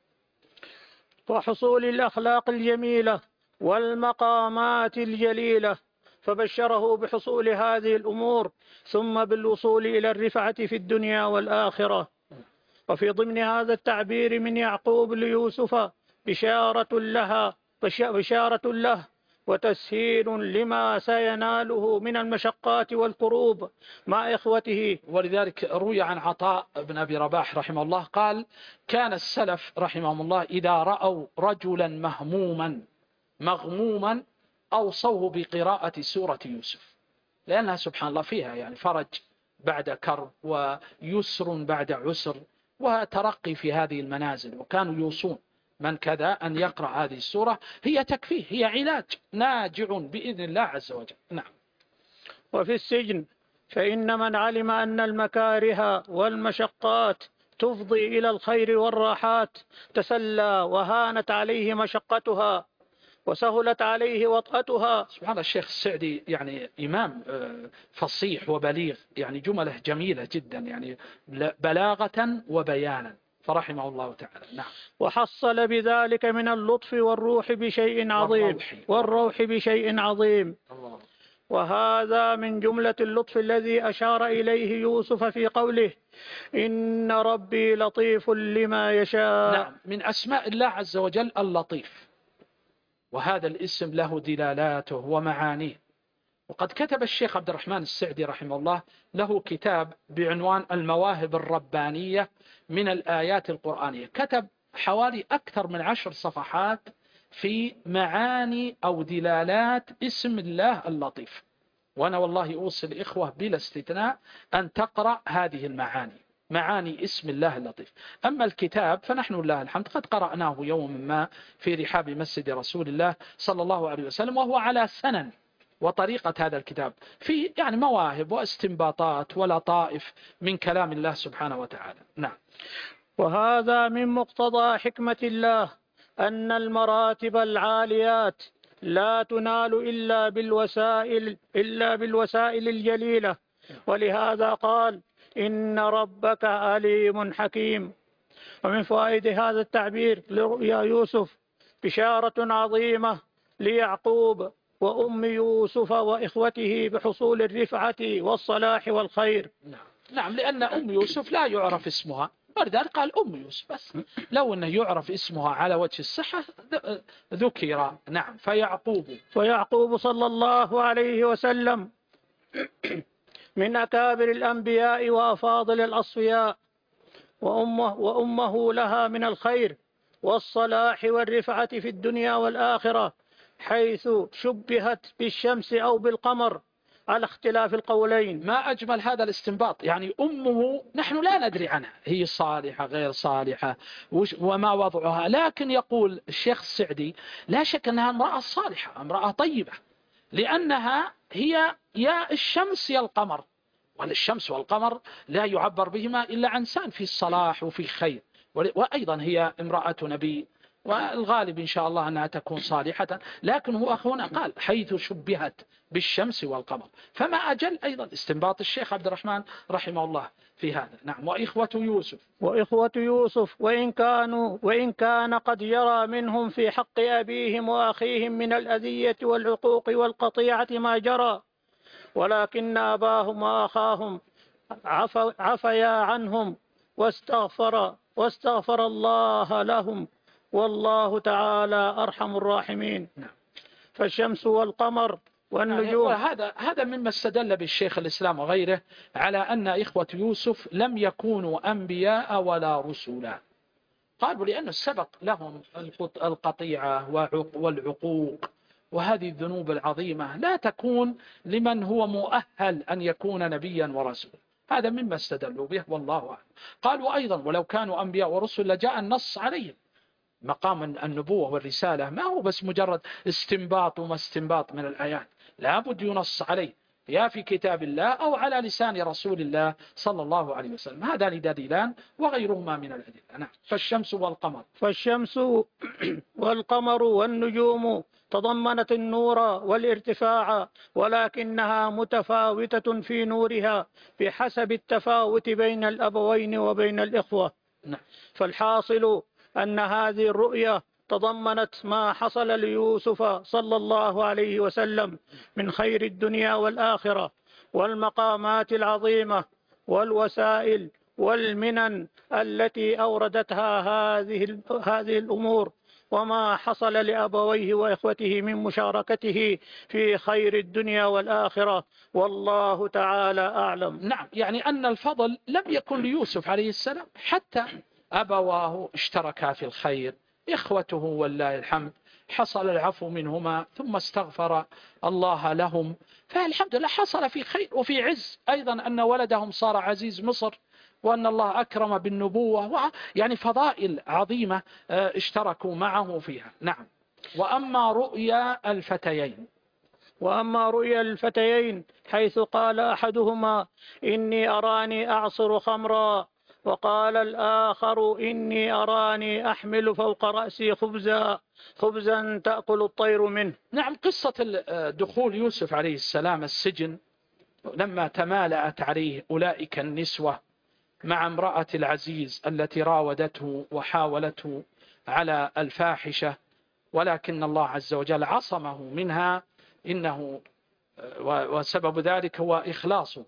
وحصول الأخلاق الجميلة والمقامات الجليلة، فبشره بحصول هذه الأمور ثم بالوصول إلى الرفعة في الدنيا والآخرة. وفي ضمن هذا التعبير من يعقوب ليوسف بشارة لها بشارة له وتسهيل لما سيناله من المشقات والكروب مع إخوته. ولذلك روي عن عطاء بن أبي رباح رحمه الله قال: كان السلف رحمهم الله إذا رأوا رجلا مهموما مغموما أوصوه بقراءة سورة يوسف، لأنها سبحان الله فيها يعني فرج بعد كرب ويسر بعد عسر وترقي في هذه المنازل، وكانوا يوصون من كذا أن يقرأ هذه السورة، هي تكفيه، هي علاج ناجع بإذن الله عز وجل. نعم. وفي السجن فإن من علم أن المكاره والمشقات تفضي إلى الخير والراحات تسلى وهانت عليه مشقتها وسهلت عليه وطأتها. سبحان الله، الشيخ السعدي يعني إمام فصيح وبليغ، يعني جمله جميلة جدا، يعني بلاغة وبيانا، فرحمه الله تعالى. نعم. وحصل بذلك من اللطف والروح بشيء عظيم والروح, والروح بشيء عظيم. الله. وهذا من جملة اللطف الذي أشار إليه يوسف في قوله: إن ربي لطيف لما يشاء. نعم، من أسماء الله عز وجل اللطيف، وهذا الاسم له دلالاته ومعانيه. وقد كتب الشيخ عبد الرحمن السعدي رحمه الله له كتاب بعنوان المواهب الربانية من الآيات القرآنية، كتب حوالي أكثر من عشر صفحات في معاني أو دلالات اسم الله اللطيف. وأنا والله أوصي الإخوة بلا استثناء أن تقرأ هذه المعاني، معاني اسم الله اللطيف. أما الكتاب فنحن لله الحمد قد قرأناه يوم ما في رحاب مسجد رسول الله صلى الله عليه وسلم، وهو على سنن وطريقة هذا الكتاب في يعني مواهب واستنباطات ولطائف من كلام الله سبحانه وتعالى. نعم. وهذا من مقتضى حكمة الله أن المراتب العاليات لا تنال إلا بالوسائل إلا بالوسائل الجليلة، ولهذا قال: إن ربك عليم حكيم. ومن فوائد هذا التعبير لرؤيا يوسف بشارة عظيمة ليعقوب وأم يوسف وإخوته بحصول الرفعة والصلاح والخير. نعم. نعم، لأن أم يوسف لا يعرف اسمها، ولذلك قال أم يوسف بس، لو أنه يعرف اسمها على وجه الصحة ذكر. نعم. فيعقوب ويعقوب صلى الله عليه وسلم من أكابر الأنبياء وأفاضل الأصفياء، وأمه, وأمه لها من الخير والصلاح والرفعة في الدنيا والآخرة، حيث شبهت بالشمس أو بالقمر على اختلاف القولين. ما أجمل هذا الاستنباط، يعني أمه نحن لا ندري عنها، هي صالحة غير صالحة وما وضعها، لكن يقول الشيخ السعدي لا شك أنها امرأة صالحة، امرأة طيبة، لأنها هي يا الشمس يا القمر، والشمس والقمر لا يعبر بهما إلا عن إنسان في الصلاح وفي خير، وأيضا هي امرأة نبي، والغالب إن شاء الله أنها تكون صالحة، لكن هو أخونا قال حيث شبهت بالشمس والقمر، فما أجل أيضا استنباط الشيخ عبد الرحمن رحمه الله في هذا. نعم. وإخوة يوسف وإخوة يوسف وإن كانوا وإن كان قد جرى منهم في حق أبيهم وأخيهم من الأذية والعقوق والقطيعة ما جرى، ولكن أباهم وأخاهم عفيا عنهم واستغفر واستغفر الله لهم، والله تعالى أرحم الراحمين. نعم. فالشمس والقمر والنجوم. هذا هذا مما استدل بالشيخ الإسلام وغيره على أن إخوة يوسف لم يكونوا أنبياء ولا رسلا، قالوا لأن السبق لهم القطيعة والعقوق وهذه الذنوب العظيمة لا تكون لمن هو مؤهل أن يكون نبيا ورسولا، هذا مما استدلوا به والله أعلم. قالوا أيضا ولو كانوا أنبياء ورسل لجاء النص عليهم، مقام النبوة والرسالة ما هو بس مجرد استنباط وما استنباط من الآيات، لابد ينص عليه يا في كتاب الله أو على لسان رسول الله صلى الله عليه وسلم، هذان دليلان وغيرهما من الأدلة. نعم. فالشمس والقمر فالشمس والقمر والنجوم تضمنت النور والارتفاع، ولكنها متفاوتة في نورها بحسب التفاوت بين الأبوين وبين الإخوة. نعم. فالحاصل أن هذه الرؤية تضمنت ما حصل ليوسف صلى الله عليه وسلم من خير الدنيا والآخرة والمقامات العظيمة والوسائل والمنن التي أوردتها هذه هذه الأمور وما حصل لأبويه وإخوته من مشاركته في خير الدنيا والآخرة، والله تعالى أعلم. نعم، يعني أن الفضل لم يكن ليوسف عليه السلام، حتى أبواه اشتركا في الخير، إخوته والله الحمد حصل العفو منهما ثم استغفر الله لهم، فالحمد لله حصل في خير وفي عز. أيضا أن ولدهم صار عزيز مصر، وأن الله أكرم بالنبوة، يعني فضائل عظيمة اشتركوا معه فيها. نعم. وأما رؤيا الفتيين وأما رؤيا الفتيين حيث قال أحدهما إني أراني أعصر خمرا، وقال الآخر إني أراني أحمل فوق رأسي خبزا خبزا تأكل الطير منه. نعم، قصة دخول يوسف عليه السلام السجن لما تمالأت عليه أولئك النسوة مع امرأة العزيز التي راودته وحاولته على الفاحشة، ولكن الله عز وجل عصمه منها، إنه وسبب ذلك هو إخلاصه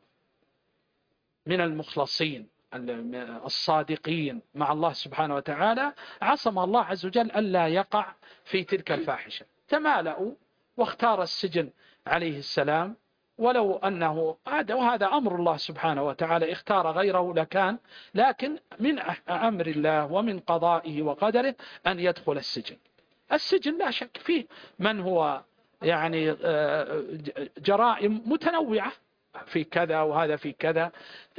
من المخلصين الصادقين مع الله سبحانه وتعالى، عصم الله عز وجل ألا يقع في تلك الفاحشة. تمالأوا واختار السجن عليه السلام، ولو أنه وهذا أمر الله سبحانه وتعالى، اختار غيره لكان، لكن من أمر الله ومن قضائه وقدره أن يدخل السجن. السجن لا شك فيه من هو يعني جرائم متنوعة، في كذا وهذا في كذا.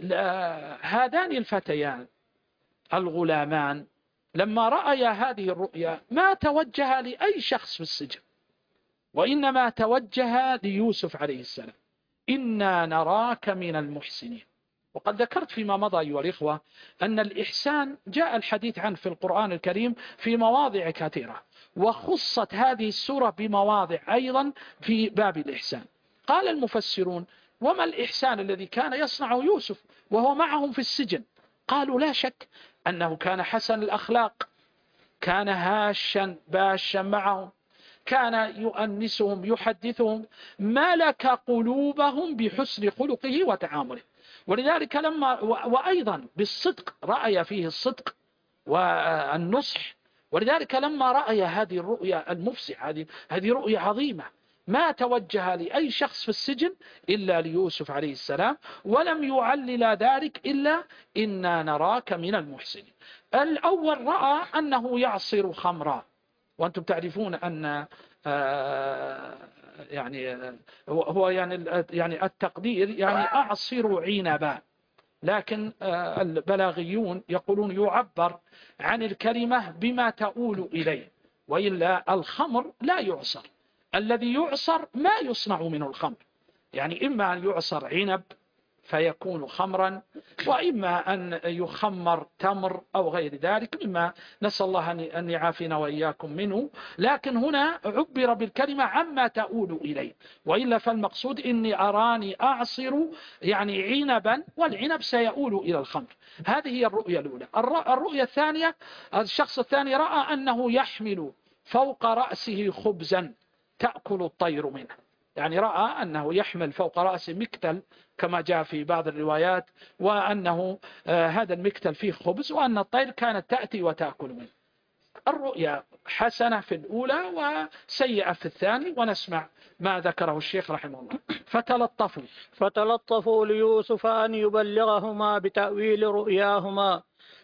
هذان الفتيان الغلامان لما رأيا هذه الرؤيا ما توجه لأي شخص في السجن، وإنما توجه ليوسف عليه السلام، إنا نراك من المحسنين. وقد ذكرت فيما مضى أيها الإخوة أن الإحسان جاء الحديث عنه في القرآن الكريم في مواضع كثيرة، وخصت هذه السورة بمواضع أيضا في باب الإحسان. قال المفسرون: وما الإحسان الذي كان يصنع يوسف وهو معهم في السجن؟ قالوا: لا شك أنه كان حسن الأخلاق، كان هاشا باشا معهم، كان يؤنسهم يحدثهم، ملك قلوبهم بحسن خلقه وتعامله. ولذلك لما وأيضا بالصدق، رأي فيه الصدق والنصح. ولذلك لما رأي هذه الرؤيا المفزعة، هذه هذه رؤيا عظيمة، ما توجه لأي شخص في السجن إلا ليوسف عليه السلام، ولم يعلل ذلك إلا إنا نراك من المحسنين. الأول رأى أنه يعصر خمرا، وأنتم تعرفون أن يعني هو يعني يعني التقدير يعني أعصر عنبا، لكن البلاغيون يقولون يعبر عن الكلمة بما تؤول إليه، وإلا الخمر لا يعصر. الذي يعصر ما يصنع منه الخمر، يعني إما أن يعصر عنب فيكون خمرا، وإما أن يخمر تمر أو غير ذلك مما نسأل الله أن يعافينا وإياكم منه. لكن هنا عبر بالكلمة عما تؤول إليه، وإلا فالمقصود إني أراني أعصر يعني عنبا، والعنب سيؤول إلى الخمر. هذه هي الرؤية الأولى. الرؤية الثانية، الشخص الثاني رأى أنه يحمل فوق رأسه خبزا تأكل الطير منه، يعني رأى أنه يحمل فوق رأسه مكتل كما جاء في بعض الروايات، وأنه هذا المكتل فيه خبز، وأن الطير كانت تأتي وتأكل منه. الرؤيا حسنة في الأولى وسيئة في الثاني، ونسمع ما ذكره الشيخ رحمه الله. فتلطفوا فتلطفوا ليوسف أن يبلغهما بتأويل رؤياهما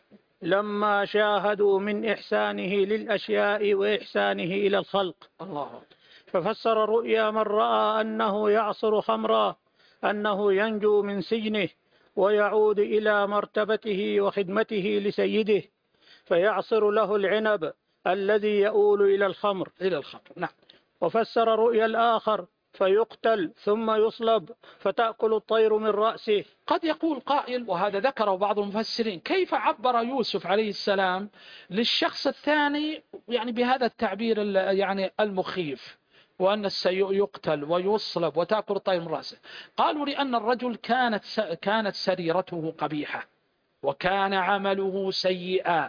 لما شاهدوا من إحسانه للأشياء وإحسانه إلى الخلق. الله. ففسر الرؤيا من رأى أنه يعصر خمرا أنه ينجو من سجنه ويعود إلى مرتبته وخدمته لسيده، فيعصر له العنب الذي يؤول إلى الخمر إلى الخمر. نعم. وفسر رؤيا الآخر فيقتل ثم يصلب فتأكل الطير من رأسه. قد يقول قائل، وهذا ذكره بعض المفسرين، كيف عبر يوسف عليه السلام للشخص الثاني يعني بهذا التعبير يعني المخيف، وأن سيقتل ويصلب وتأكل الطير من رأسه؟ قالوا لأن الرجل كانت كانت سريرته قبيحة وكان عمله سيئا،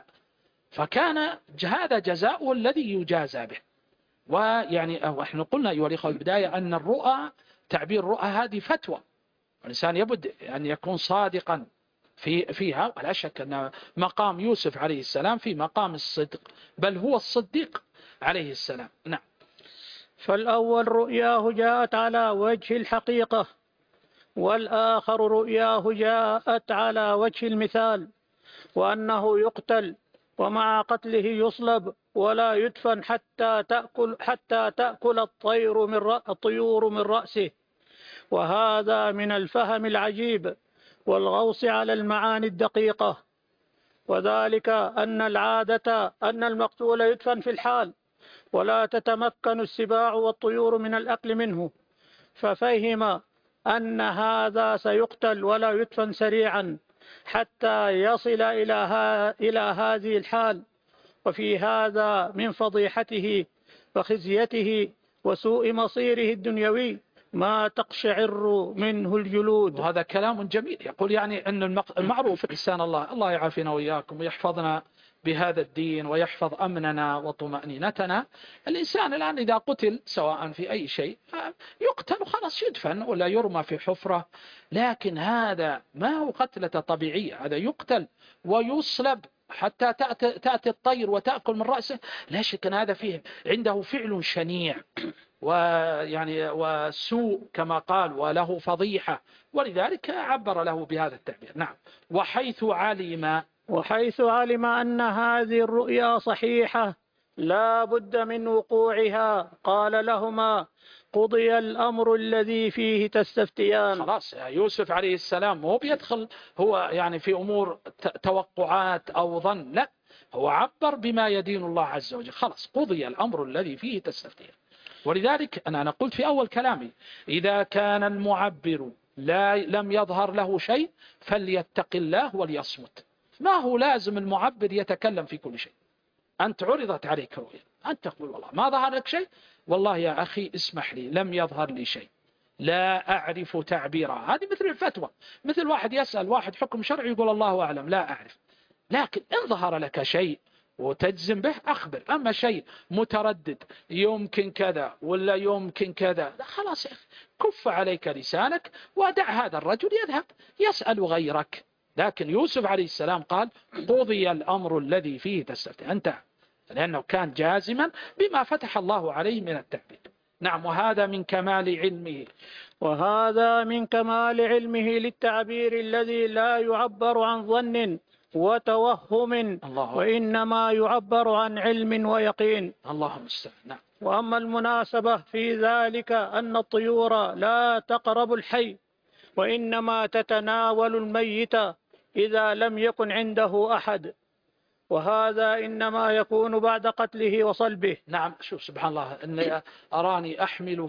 فكان هذا جزاؤه الذي يجازى به. ويعني احنا قلنا أيها الأخوة البداية أن الرؤى، تعبير الرؤى هذه فتوى، الإنسان يبد أن يكون صادقا في فيها ولا شك أن مقام يوسف عليه السلام في مقام الصدق، بل هو الصديق عليه السلام. نعم. فالأول رؤياه جاءت على وجه الحقيقة، والآخر رؤياه جاءت على وجه المثال، وأنه يقتل ومع قتله يصلب ولا يدفن حتى تأكل حتى تأكل الطير من الطيور من رأسه. وهذا من الفهم العجيب والغوص على المعاني الدقيقة، وذلك أن العادة أن المقتول يدفن في الحال ولا تتمكن السباع والطيور من الأكل منه، ففهم أن هذا سيقتل ولا يدفن سريعا حتى يصل إلى, ها إلى هذه الحال. وفي هذا من فضيحته وخزيته وسوء مصيره الدنيوي ما تقشعر منه الجلود. وهذا كلام جميل. يقول يعني أن المعروف إنسان الله الله يعافينا وإياكم ويحفظنا بهذا الدين ويحفظ أمننا وطمأنينتنا. الإنسان الآن إذا قتل سواء في أي شيء يقتل وخلاص يدفن ولا يرمى في حفرة، لكن هذا ما هو قتلة طبيعية، هذا يقتل ويصلب حتى تأتي الطير وتأكل من رأسه. لا شك أن هذا فيه عنده فعل شنيع ويعني وسوء كما قال، وله فضيحة، ولذلك عبر له بهذا التعبير. نعم. وحيث علم وحيث علم أن هذه الرؤيا صحيحة لا بد من وقوعها قال لهما قضي الأمر الذي فيه تستفتيان. خلاص يوسف عليه السلام مو بيدخل هو يعني في أمور توقعات أو ظن، لا، هو عبر بما يدين الله عز وجل. خلاص قضي الأمر الذي فيه تستفتيان. ولذلك أنا أنا قلت في أول كلامي إذا كان المعبر لا لم يظهر له شيء فليتق الله وليصمت. ما هو لازم المعبر يتكلم في كل شيء. أنت عرضت عليك رؤيا، أنت تقول والله ما ظهر لك شيء، والله يا أخي اسمح لي لم يظهر لي شيء، لا أعرف تعبيرها. هذه مثل الفتوى، مثل واحد يسأل واحد حكم شرعي يقول الله أعلم لا أعرف. لكن إن ظهر لك شيء وتجزم به أخبر. أما شيء متردد يمكن كذا ولا يمكن كذا، لا خلاص يا أخي كف عليك لسانك ودع هذا الرجل يذهب يسأل غيرك. لكن يوسف عليه السلام قال قضي الأمر الذي فيه تستفتي، أنت، لأنه كان جازما بما فتح الله عليه من التعبير. نعم. وهذا من كمال علمه وهذا من كمال علمه للتعبير الذي لا يعبر عن ظن وتوهم، الله وإنما يعبر عن علم ويقين. اللهم المستعان. نعم. وأما المناسبة في ذلك أن الطيور لا تقرب الحي وإنما تتناول الميت إذا لم يكن عنده أحد، وهذا إنما يكون بعد قتله وصلبه. نعم. شوف سبحان الله، أن أراني أحمل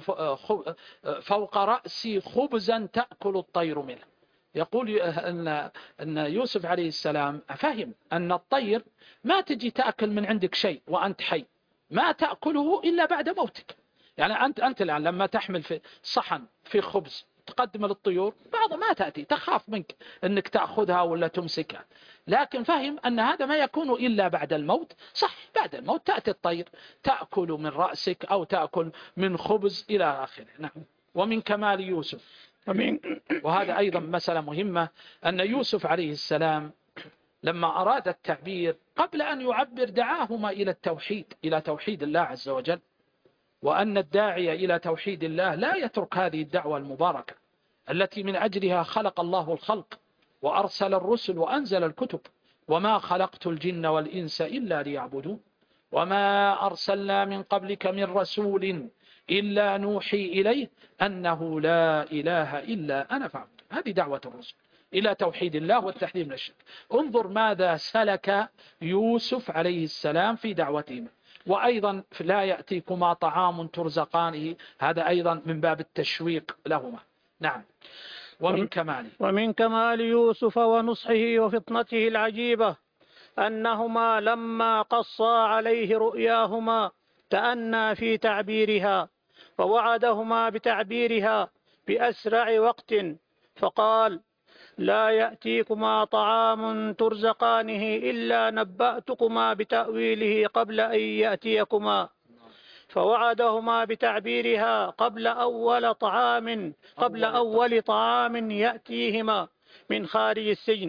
فوق رأسي خبزا تأكل الطير منه. يقول أن أن يوسف عليه السلام فهم أن الطير ما تجي تأكل من عندك شيء وأنت حي، ما تأكله إلا بعد موتك. يعني أنت أنت الآن لما تحمل في صحن في خبز تقدم للطيور، بعض ما تأتي تخاف منك أنك تأخذها ولا تمسكها، لكن فهم أن هذا ما يكون إلا بعد الموت. صح بعد الموت تأتي الطير تأكل من رأسك أو تأكل من خبز إلى آخره. نعم. ومن كمال يوسف، وهذا أيضا مسألة مهمة، أن يوسف عليه السلام لما أراد التعبير قبل أن يعبر دعاهما إلى التوحيد، إلى توحيد الله عز وجل، وأن الداعي إلى توحيد الله لا يترك هذه الدعوة المباركة التي من أجلها خلق الله الخلق وأرسل الرسل وأنزل الكتب. وما خلقت الجن والإنس إلا ليعبدون وما أرسلنا من قبلك من رسول إلا نوحي إليه أنه لا إله إلا أنا فاعبد. هذه دعوة الرسل إلى توحيد الله والتحذير من الشرك. انظر ماذا سلك يوسف عليه السلام في دعوتهما. وأيضا لا يأتيكما طعام ترزقانه، هذا أيضا من باب التشويق لهما. نعم. ومن كمال ومن كمال يوسف ونصحه وفطنته العجيبة أنهما لما قصا عليه رؤياهما تأنى في تعبيرها، ووعدهما بتعبيرها بأسرع وقت، فقال لا يأتيكما طعام ترزقانه إلا نبأتكما بتأويله قبل أن يأتيكما. فوعدهما بتعبيرها قبل أول طعام قبل أول طعام يأتيهما من خارج السجن،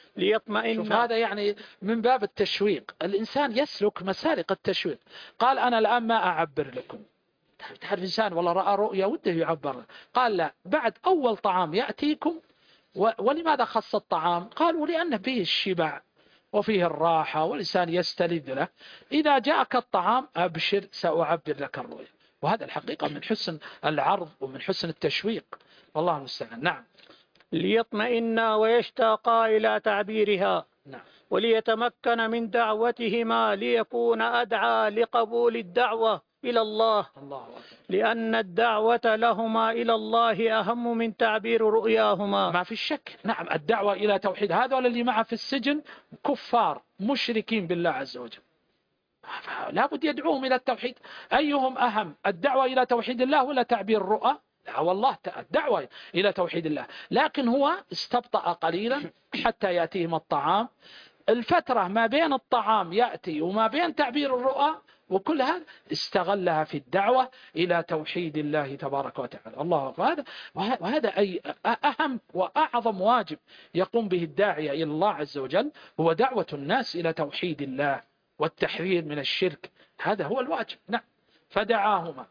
ليطمئن. شوف هذا يعني من باب التشويق، الإنسان يسلك مسالك التشويق. قال أنا الآن ما أعبر لكم، تعرف إنسان والله رأى رؤيا وده يعبر، قال لا، بعد أول طعام يأتيكم. ولماذا خص الطعام؟ قالوا لأنه فيه الشبع وفيه الراحة والإنسان يستلذ له. إذا جاءك الطعام أبشر سأعبر لك الرؤيا. وهذا الحقيقة من حسن العرض ومن حسن التشويق، والله المستعان. نعم. ليطمئن ويشتاقا إلى تعبيرها. نعم. وليتمكن من دعوتهما ليكون أدعى لقبول الدعوة إلى الله. الله أكبر. لأن الدعوة لهما إلى الله أهم من تعبير رؤياهما. ما في شك. نعم، الدعوة إلى توحيد. هذول اللي معه في السجن كفار مشركين بالله عز وجل، لا بد يدعوهم إلى التوحيد. أيهم أهم، الدعوة إلى توحيد الله ولا تعبير الرؤى؟ لا والله، الدعوة إلى توحيد الله. لكن هو استبطأ قليلا حتى يأتيهم الطعام. الفترة ما بين الطعام يأتي وما بين تعبير الرؤى وكل هذا استغلها في الدعوة إلى توحيد الله تبارك وتعالى. الله أكبر. وهذا أي أهم وأعظم واجب يقوم به الداعية إلى الله عز وجل، هو دعوة الناس إلى توحيد الله والتحذير من الشرك. هذا هو الواجب. نعم. فدعاهما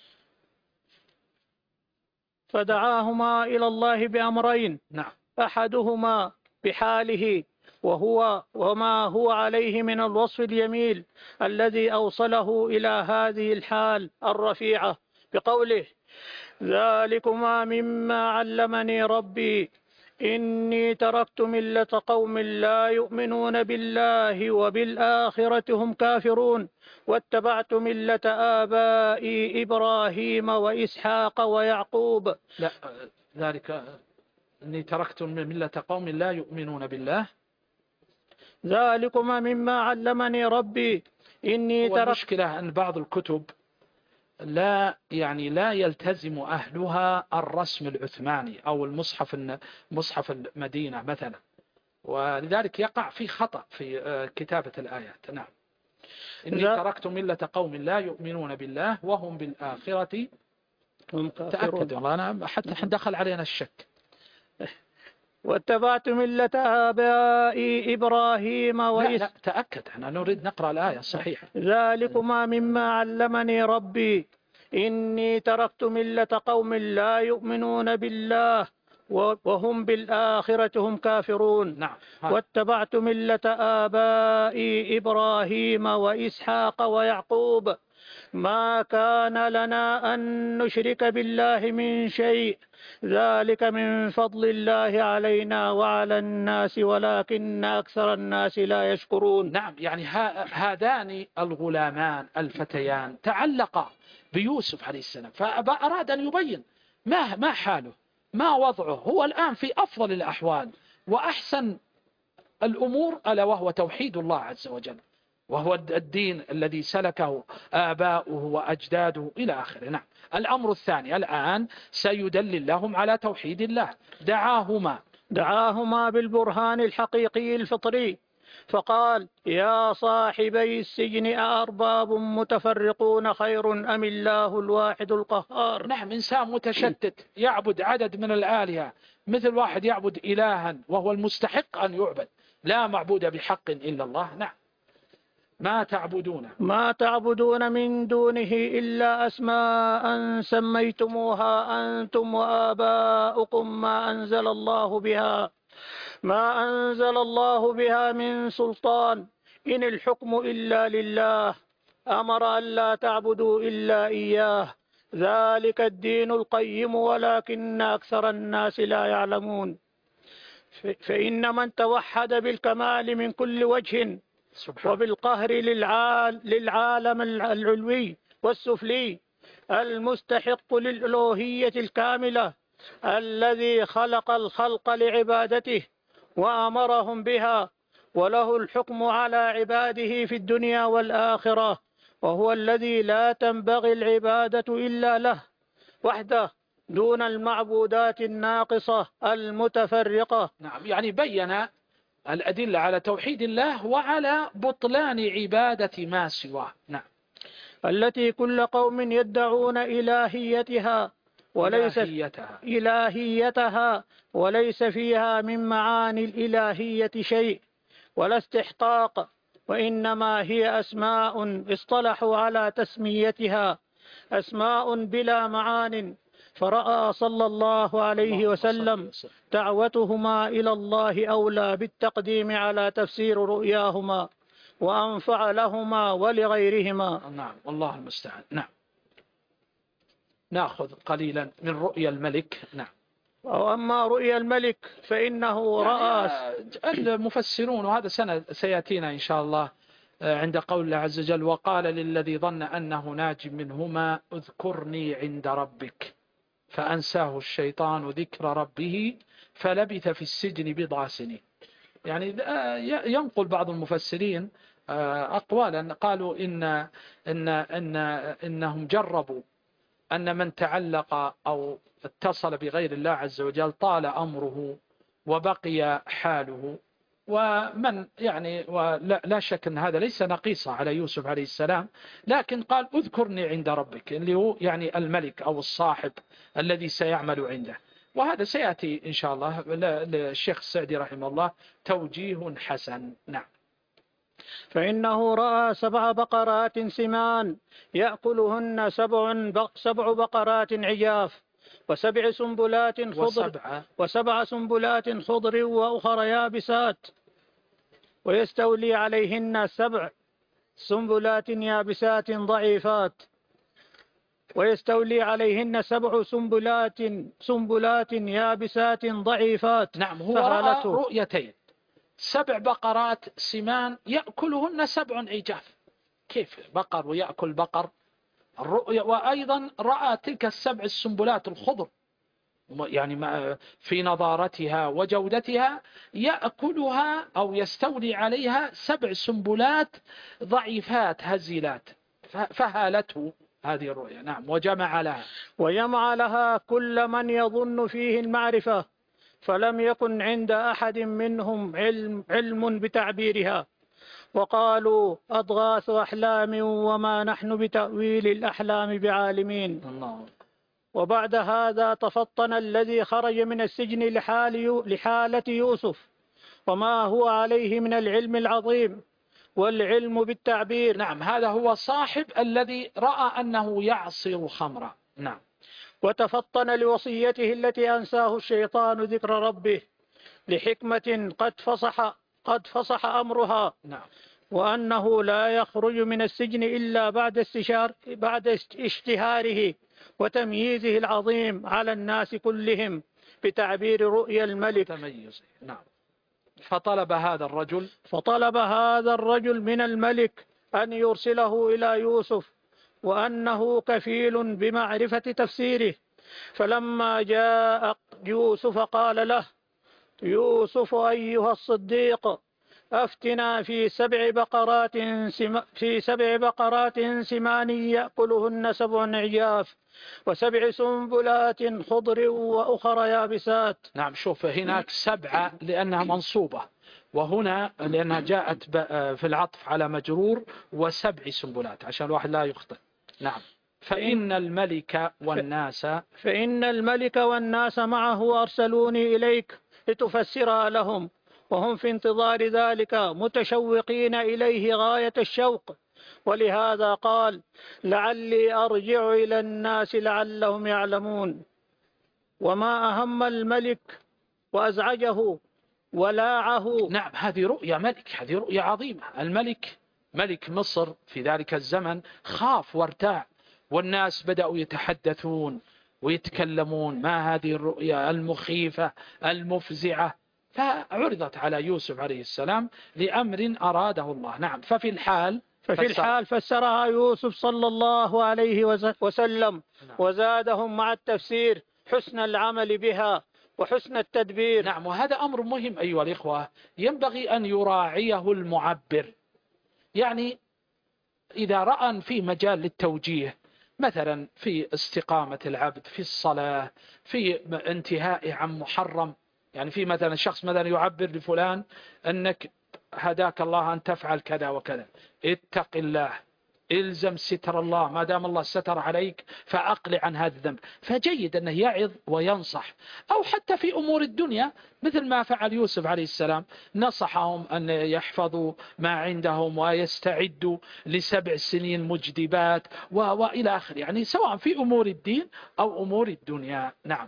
فدعاهما إلى الله بأمرين. نعم. أحدهما بحاله، وهو وما هو عليه من الوصف الجميل الذي أوصله إلى هذه الحال الرفيعة بقوله: ذلكما مما علمني ربي إني تركت ملة قوم لا يؤمنون بالله وبالآخرة هم كافرون واتبعت ملة آبائي إبراهيم وإسحاق ويعقوب. لا، ذلك إني تركت ملة قوم لا يؤمنون بالله. ذلكما مما علمني ربي إني تركت. المشكلة أن بعض الكتب لا يعني لا يلتزم أهلها الرسم العثماني أو المصحف مصحف المدينة مثلا، ولذلك يقع في خطأ في كتابة الآيات. نعم. إني تركت ملة قوم لا يؤمنون بالله وهم بالآخرة هم كافرون. تأكد والله أنا حتى دخل علينا الشك. واتبعت ملة آبائي إبراهيم وإسحاق. لا, لا تأكد، احنا نريد نقرأ الآية الصحيحة. ذلكما مما علمني ربي إني تركت ملة قوم لا يؤمنون بالله وهم بالآخرة هم كافرون. نعم. واتبعت ملة آبائي إبراهيم وإسحاق ويعقوب ما كان لنا أن نشرك بالله من شيء ذلك من فضل الله علينا وعلى الناس ولكن أكثر الناس لا يشكرون. نعم، يعني هذان الغلامان الفتيان تعلقا بيوسف عليه السلام، فأراد أن يبين ما ما حاله، ما وضعه. هو الآن في أفضل الأحوال وأحسن الأمور، ألا وهو توحيد الله عز وجل، وهو الدين الذي سلكه آباؤه وأجداده إلى آخره. نعم. الأمر الثاني الآن سيدلل لهم على توحيد الله. دعاهما دعاهما بالبرهان الحقيقي الفطري فقال: يا صاحبي السجن أأرباب متفرقون خير أم الله الواحد القهار. نعم، إنسان متشتت يعبد عدد من الآلهة، مثل واحد يعبد إلها وهو المستحق أن يعبد، لا معبود بحق إلا الله. نعم. ما تعبدون ما تعبدون من دونه إلا أسماء سميتموها أنتم وآباؤكم ما أنزل الله بها ما أنزل الله بها من سلطان إن الحكم إلا لله أمر أن لا تعبدوا إلا إياه ذلك الدين القيم ولكن أكثر الناس لا يعلمون. فإن من توحد بالكمال من كل وجه وبالقهر للعال للعالم العلوي والسفلي المستحق للألوهية الكاملة الذي خلق الخلق لعبادته وأمرهم بها وله الحكم على عباده في الدنيا والآخرة، وهو الذي لا تنبغي العبادة إلا له وحده دون المعبودات الناقصة المتفرقة. نعم، يعني بين الأدلة على توحيد الله وعلى بطلان عبادة ما سواه. نعم. التي كل قوم يدعون إلهيتها وليس إلهيتها. إلهيتها وليس فيها من معاني الإلهية شيء ولا استحقاق، وإنما هي أسماء اصطلحوا على تسميتها، أسماء بلا معان. فرأى صلى الله عليه وسلم دعوتهما إلى الله أولى بالتقديم على تفسير رؤياهما وأنفع لهما ولغيرهما. نعم والله المستعان. نعم نأخذ قليلا من رؤيا الملك. نعم. وأما رؤيا الملك فإنه رأى المفسرون، وهذا سنة سيأتينا إن شاء الله عند قول الله عز وجل: وقال للذي ظن أنه ناج منهما اذكرني عند ربك فأنساه الشيطان ذكر ربه فلبث في السجن بضع سنين. يعني ينقل بعض المفسرين أقوالا قالوا إن, إن, إن إنهم جربوا أن من تعلق أو اتصل بغير الله عز وجل طال أمره وبقي حاله. ومن يعني ولا لا شك أن هذا ليس نقيصة على يوسف عليه السلام، لكن قال اذكرني عند ربك، اللي هو يعني الملك أو الصاحب الذي سيعمل عنده. وهذا سيأتي إن شاء الله للشيخ السعدي رحمه الله توجيه حسن. نعم. فإنه رأى سبع بقرات سمان يأكلهن سبع سبع بقرات عجاف وسبع سنبلات خضر وسبع, وسبع سنبلات خضر وأخر يابسات ويستولي عليهن سبع سنبلات يابسات ضعيفات ويستولي عليهن سبع سنبلات سنبلات يابسات ضعيفات. نعم. هو رأى رؤيتين: سبع بقرات سمان يأكلهن سبع عجاف. كيف بقر ويأكل بقر؟ الرؤيا. وأيضا رأى تلك السبع السنبلات الخضر يعني في نضارتها وجودتها يأكلها أو يستولي عليها سبع سنبلات ضعيفات هزيلات، فهالته هذه الرؤيا. نعم. وجمع لها وجمع لها كل من يظن فيه المعرفة، فلم يكن عند أحد منهم علم, علم بتعبيرها، وقالوا أضغاث أحلام وما نحن بتأويل الأحلام بعالمين. الله. وبعد هذا تفطن الذي خرج من السجن لحال لحالة يوسف وما هو عليه من العلم العظيم والعلم بالتعبير. نعم. هذا هو صاحب الذي رأى أنه يعصر خمرا. نعم. وتفطن لوصيته التي أنساه الشيطان ذكر ربه لحكمة قد فصح قد فصح أمرها. نعم. وأنه لا يخرج من السجن إلا بعد استشار بعد اشتهاره وتمييزه العظيم على الناس كلهم بتعبير رؤيا الملك. تميزه. نعم. فطلب هذا الرجل فطلب هذا الرجل من الملك أن يرسله إلى يوسف وأنه كفيل بمعرفة تفسيره. فلما جاء يوسف قال له: يوسف أيها الصديق، أفتنا في سبع بقرات سم في سبع بقرات سمان يأكلهن سبع عجاف وسبع سنبلات خضر وأخر يابسات. نعم. شوف هناك سبعة لأنها منصوبة، وهنا لأنها جاءت في العطف على مجرور، وسبع سنبلات عشان الواحد لا يخطئ. نعم. فإن الملك والناس فإن الملك والناس معه أرسلوني إليك لتفسرها لهم، وهم في انتظار ذلك متشوقين إليه غاية الشوق. ولهذا قال: لعلي أرجع إلى الناس لعلهم يعلمون. وما أهم الملك وأزعجه ولاعه. نعم. هذه رؤيا ملك، هذه رؤيا عظيمة. الملك ملك مصر في ذلك الزمن خاف وارتاع، والناس بدأوا يتحدثون ويتكلمون: ما هذه الرؤيا المخيفة المفزعة؟ فعرضت على يوسف عليه السلام لأمر أراده الله. نعم. ففي الحال ففي الحال فسرها يوسف صلى الله عليه وسلم. نعم. وزادهم مع التفسير حسن العمل بها وحسن التدبير. نعم. وهذا أمر مهم أيها الإخوة، ينبغي أن يراعيه المعبر. يعني إذا رأى في مجال للتوجيه، مثلا في استقامة العبد في الصلاة، في انتهاء عن محرم، يعني في مثلا شخص مثلا يعبر لفلان أنك هداك الله أن تفعل كذا وكذا، اتق الله، الزم ستر الله، ما دام الله ستر عليك فأقلع عن هذا الذنب. فجيد أنه يعظ وينصح. أو حتى في أمور الدنيا مثل ما فعل يوسف عليه السلام، نصحهم أن يحفظوا ما عندهم ويستعدوا لسبع سنين مجدبات وإلى آخره، يعني سواء في أمور الدين أو أمور الدنيا. نعم.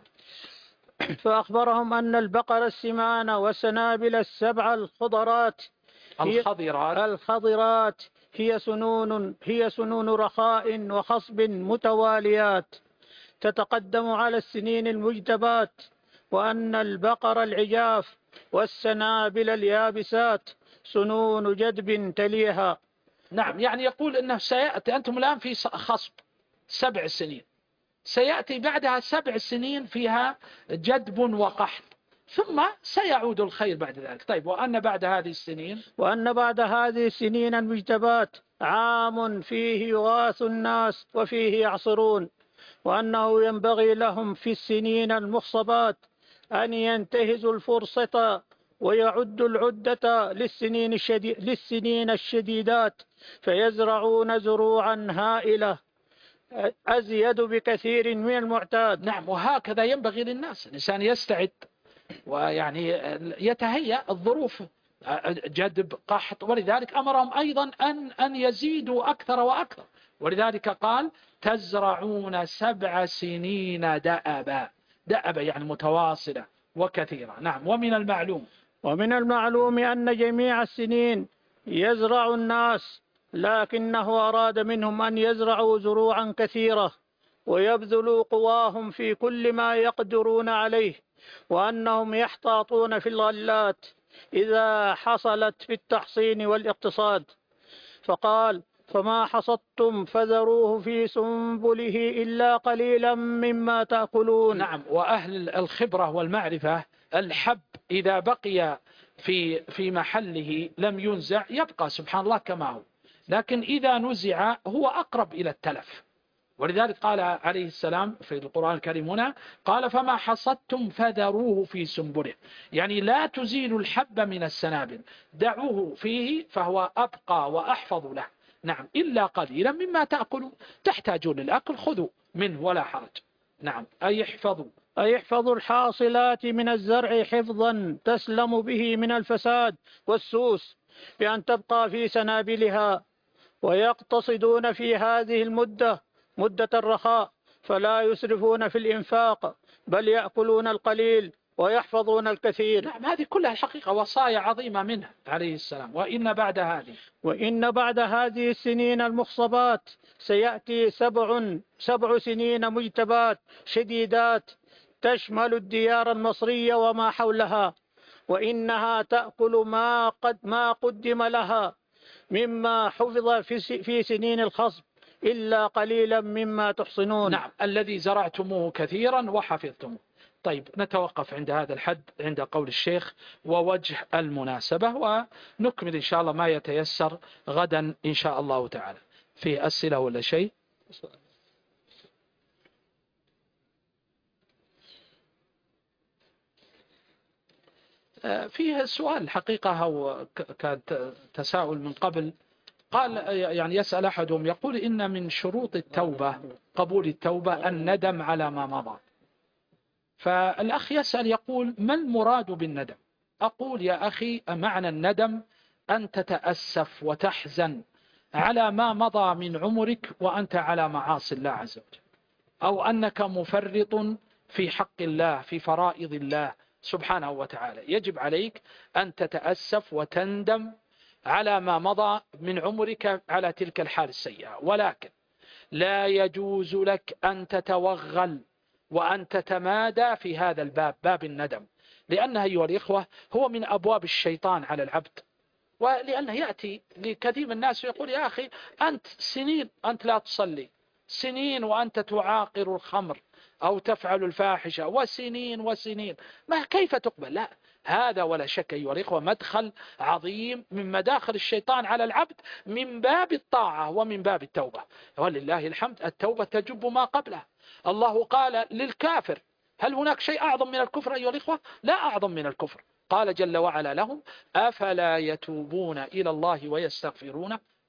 فأخبرهم أن البقر السمان والسنابل السبع الخضرات هي الخضرات الخضرات هي سنون هي سنون رخاء وخصب متواليات تتقدم على السنين المجتبات، وأن البقر العجاف والسنابل اليابسات سنون جدب تليها. نعم، يعني يقول أنه سيأتي، أنتم الآن في خصب سبع سنين، سيأتي بعدها سبع سنين فيها جدب وقحط، ثم سيعود الخير بعد ذلك. طيب، وأن بعد هذه السنين وأن بعد هذه السنين المجتبات عام فيه يغاث الناس وفيه يعصرون، وأنه ينبغي لهم في السنين المخصبات أن ينتهزوا الفرصة ويعدوا العدة للسنين, الشديد للسنين الشديدات، فيزرعون زروعا هائلة أزيد بكثير من المعتاد. نعم، وهكذا ينبغي للناس، الإنسان يستعد ويعني يتهيأ الظروف، جدب قحط، ولذلك أمرهم أيضا أن أن يزيدوا أكثر وأكثر، ولذلك قال تزرعون سبع سنين دأبا. دأبا يعني متواصلة وكثيرة. نعم. ومن المعلوم ومن المعلوم أن جميع السنين يزرع الناس، لكنه أراد منهم أن يزرعوا زروعا كثيرة ويبذلوا قواهم في كل ما يقدرون عليه، وأنهم يحتاطون في الغلات إذا حصلت في التحصين والاقتصاد. فقال فما حصدتم فذروه في سنبله إلا قليلا مما تأكلون. نعم، وأهل الخبرة والمعرفة الحب إذا بقي في في محله لم ينزع يبقى سبحان الله كما هو، لكن إذا نزع هو أقرب إلى التلف. ولذلك قال عليه السلام في القرآن الكريم هنا قال فما حصدتم فذروه في سنبله، يعني لا تزيلوا الحب من السنابل، دعوه فيه فهو أبقى وأحفظ له. نعم، إلا قليلا مما تأكلون، تحتاجون للأكل خذوا منه ولا حرج. نعم، أي احفظوا أي احفظوا الحاصلات من الزرع حفظا تسلم به من الفساد والسوس بأن تبقى في سنابلها، ويقتصدون في هذه المدة مدة الرخاء، فلا يسرفون في الإنفاق بل يأكلون القليل ويحفظون الكثير. نعم، هذه كلها الحقيقة وصايا عظيمة منه عليه السلام. وإن بعد هذه وإن بعد هذه السنين المخصبات سيأتي سبع سبع سنين مجتبات شديدات تشمل الديار المصرية وما حولها، وإنها تأكل ما قد ما قدم لها مما حفظ في في سنين الخصب إلا قليلا مما تحصنون. نعم، الذي زرعتموه كثيرا وحفظتموه. طيب، نتوقف عند هذا الحد عند قول الشيخ ووجه المناسبة، ونكمل إن شاء الله ما يتيسر غدا إن شاء الله تعالى. في أسئلة ولا شيء؟ فيه سؤال حقيقة أو كان تساؤل من قبل، قال يعني يسأل أحدهم يقول إن من شروط التوبة قبول التوبة الندم على ما مضى. فالأخ يسأل يقول ما المراد بالندم؟ أقول يا أخي معنى الندم أن تتأسف وتحزن على ما مضى من عمرك وأنت على معاصي الله عز وجل، أو أنك مفرط في حق الله في فرائض الله سبحانه وتعالى. يجب عليك أن تتأسف وتندم على ما مضى من عمرك على تلك الحال السيئة، ولكن لا يجوز لك أن تتوغل وأن تتمادى في هذا الباب، باب الندم، لأنه أيها الإخوة هو من أبواب الشيطان على العبد. ولأنه يأتي لكثير من الناس ويقول يا أخي أنت سنين أنت لا تصلي، سنين وأنت تعاقر الخمر أو تفعل الفاحشة، وسنين وسنين، ما كيف تقبل؟ لا، هذا ولا شك أيها الإخوة مدخل عظيم من مداخل الشيطان على العبد من باب الطاعة ومن باب التوبة. ولله الحمد التوبة تجب ما قبلها. الله قال للكافر هل هناك شيء أعظم من الكفر أيها الإخوة؟ لا أعظم من الكفر. قال جل وعلا لهم أفلا يتوبون إلى الله ويستغفرونه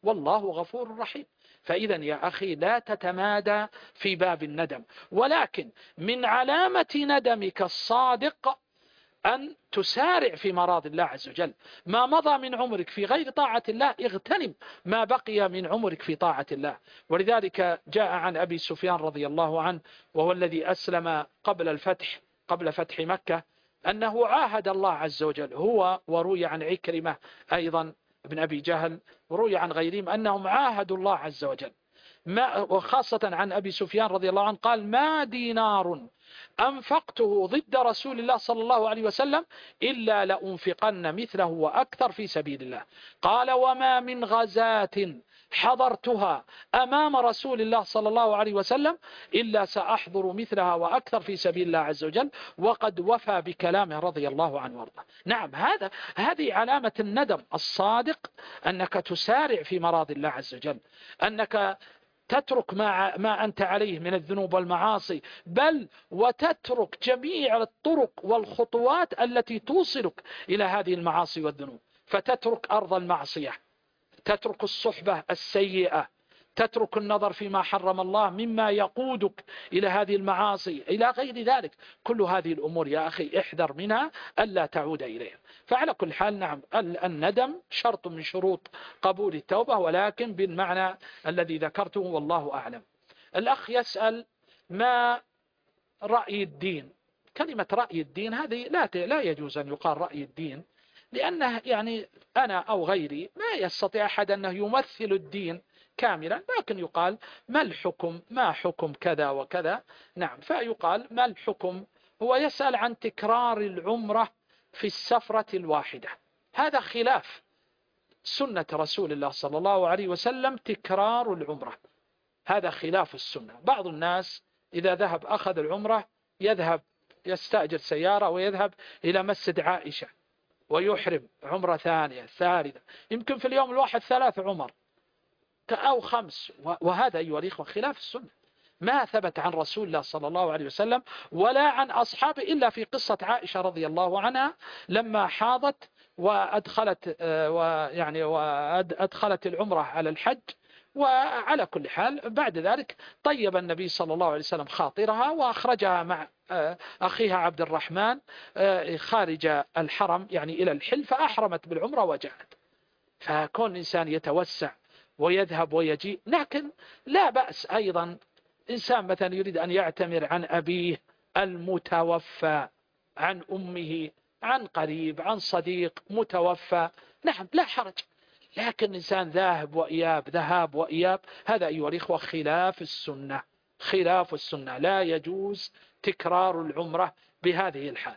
والله غفور رحيم. فإذا يا أخي لا تتمادى في باب الندم، ولكن من علامة ندمك الصادق أن تسارع في مراضي الله عز وجل. ما مضى من عمرك في غير طاعة الله اغتنم ما بقي من عمرك في طاعة الله. ولذلك جاء عن أبي سفيان رضي الله عنه، وهو الذي أسلم قبل الفتح قبل فتح مكة، أنه عاهد الله عز وجل، هو وروي عن عكرمة أيضا ابن أبي جهل، وروي عن غيرهم أنهم عاهدوا الله عز وجل. ما وخاصة عن أبي سفيان رضي الله عنه قال: ما دينار أنفقته ضد رسول الله صلى الله عليه وسلم إلا لأنفقن مثله وأكثر في سبيل الله. قال: وما من غزاة حضرتها أمام رسول الله صلى الله عليه وسلم إلا سأحضر مثلها وأكثر في سبيل الله عز وجل، وقد وفى بكلامه رضي الله عنه وارضاه. نعم، هذا هذه علامة الندم الصادق، أنك تسارع في مراضي الله عز وجل، أنك تترك ما, ما أنت عليه من الذنوب والمعاصي، بل وتترك جميع الطرق والخطوات التي توصلك إلى هذه المعاصي والذنوب، فتترك أرض المعصية، تترك الصحبة السيئة، تترك النظر فيما حرم الله مما يقودك إلى هذه المعاصي إلى غير ذلك. كل هذه الأمور يا أخي احذر منها ألا تعود إليها. فعلى كل حال نعم، الندم شرط من شروط قبول التوبة، ولكن بالمعنى الذي ذكرته والله أعلم. الأخ يسأل: ما رأي الدين؟ كلمة رأي الدين هذه لا لا يجوز أن يقال رأي الدين، لأنه يعني أنا أو غيري ما يستطيع أحد أنه يمثل الدين كاملا، لكن يقال: ما الحكم؟ ما حكم كذا وكذا؟ نعم، فيقال: ما الحكم؟ هو يسأل عن تكرار العمرة في السفرة الواحدة. هذا خلاف سنة رسول الله صلى الله عليه وسلم، تكرار العمرة هذا خلاف السنة. بعض الناس إذا ذهب أخذ العمرة يذهب يستأجر سيارة ويذهب إلى مسجد عائشة ويحرم عمرة ثانية ثالثة، يمكن في اليوم الواحد ثلاث عمر أو خمس، وهذا أيها الإخوة خلاف السنة، ما ثبت عن رسول الله صلى الله عليه وسلم ولا عن أصحابه إلا في قصة عائشة رضي الله عنها لما حاضت وأدخلت ويعني وأدخلت العمرة على الحج. وعلى كل حال بعد ذلك طيب النبي صلى الله عليه وسلم خاطرها وأخرجها مع أخيها عبد الرحمن خارج الحرم يعني إلى الحل، فأحرمت بالعمرة وجاءت. فكون الإنسان يتوسع ويذهب ويجيء، لكن لا بأس أيضا إنسان مثلا يريد أن يعتمر عن أبيه المتوفى، عن أمه، عن قريب، عن صديق متوفى، نعم لا حرج. لكن إنسان ذاهب وإياب ذهاب وإياب، هذا أيها الإخوة خلاف السنة، خلاف السنة، لا يجوز تكرار العمرة بهذه الحال.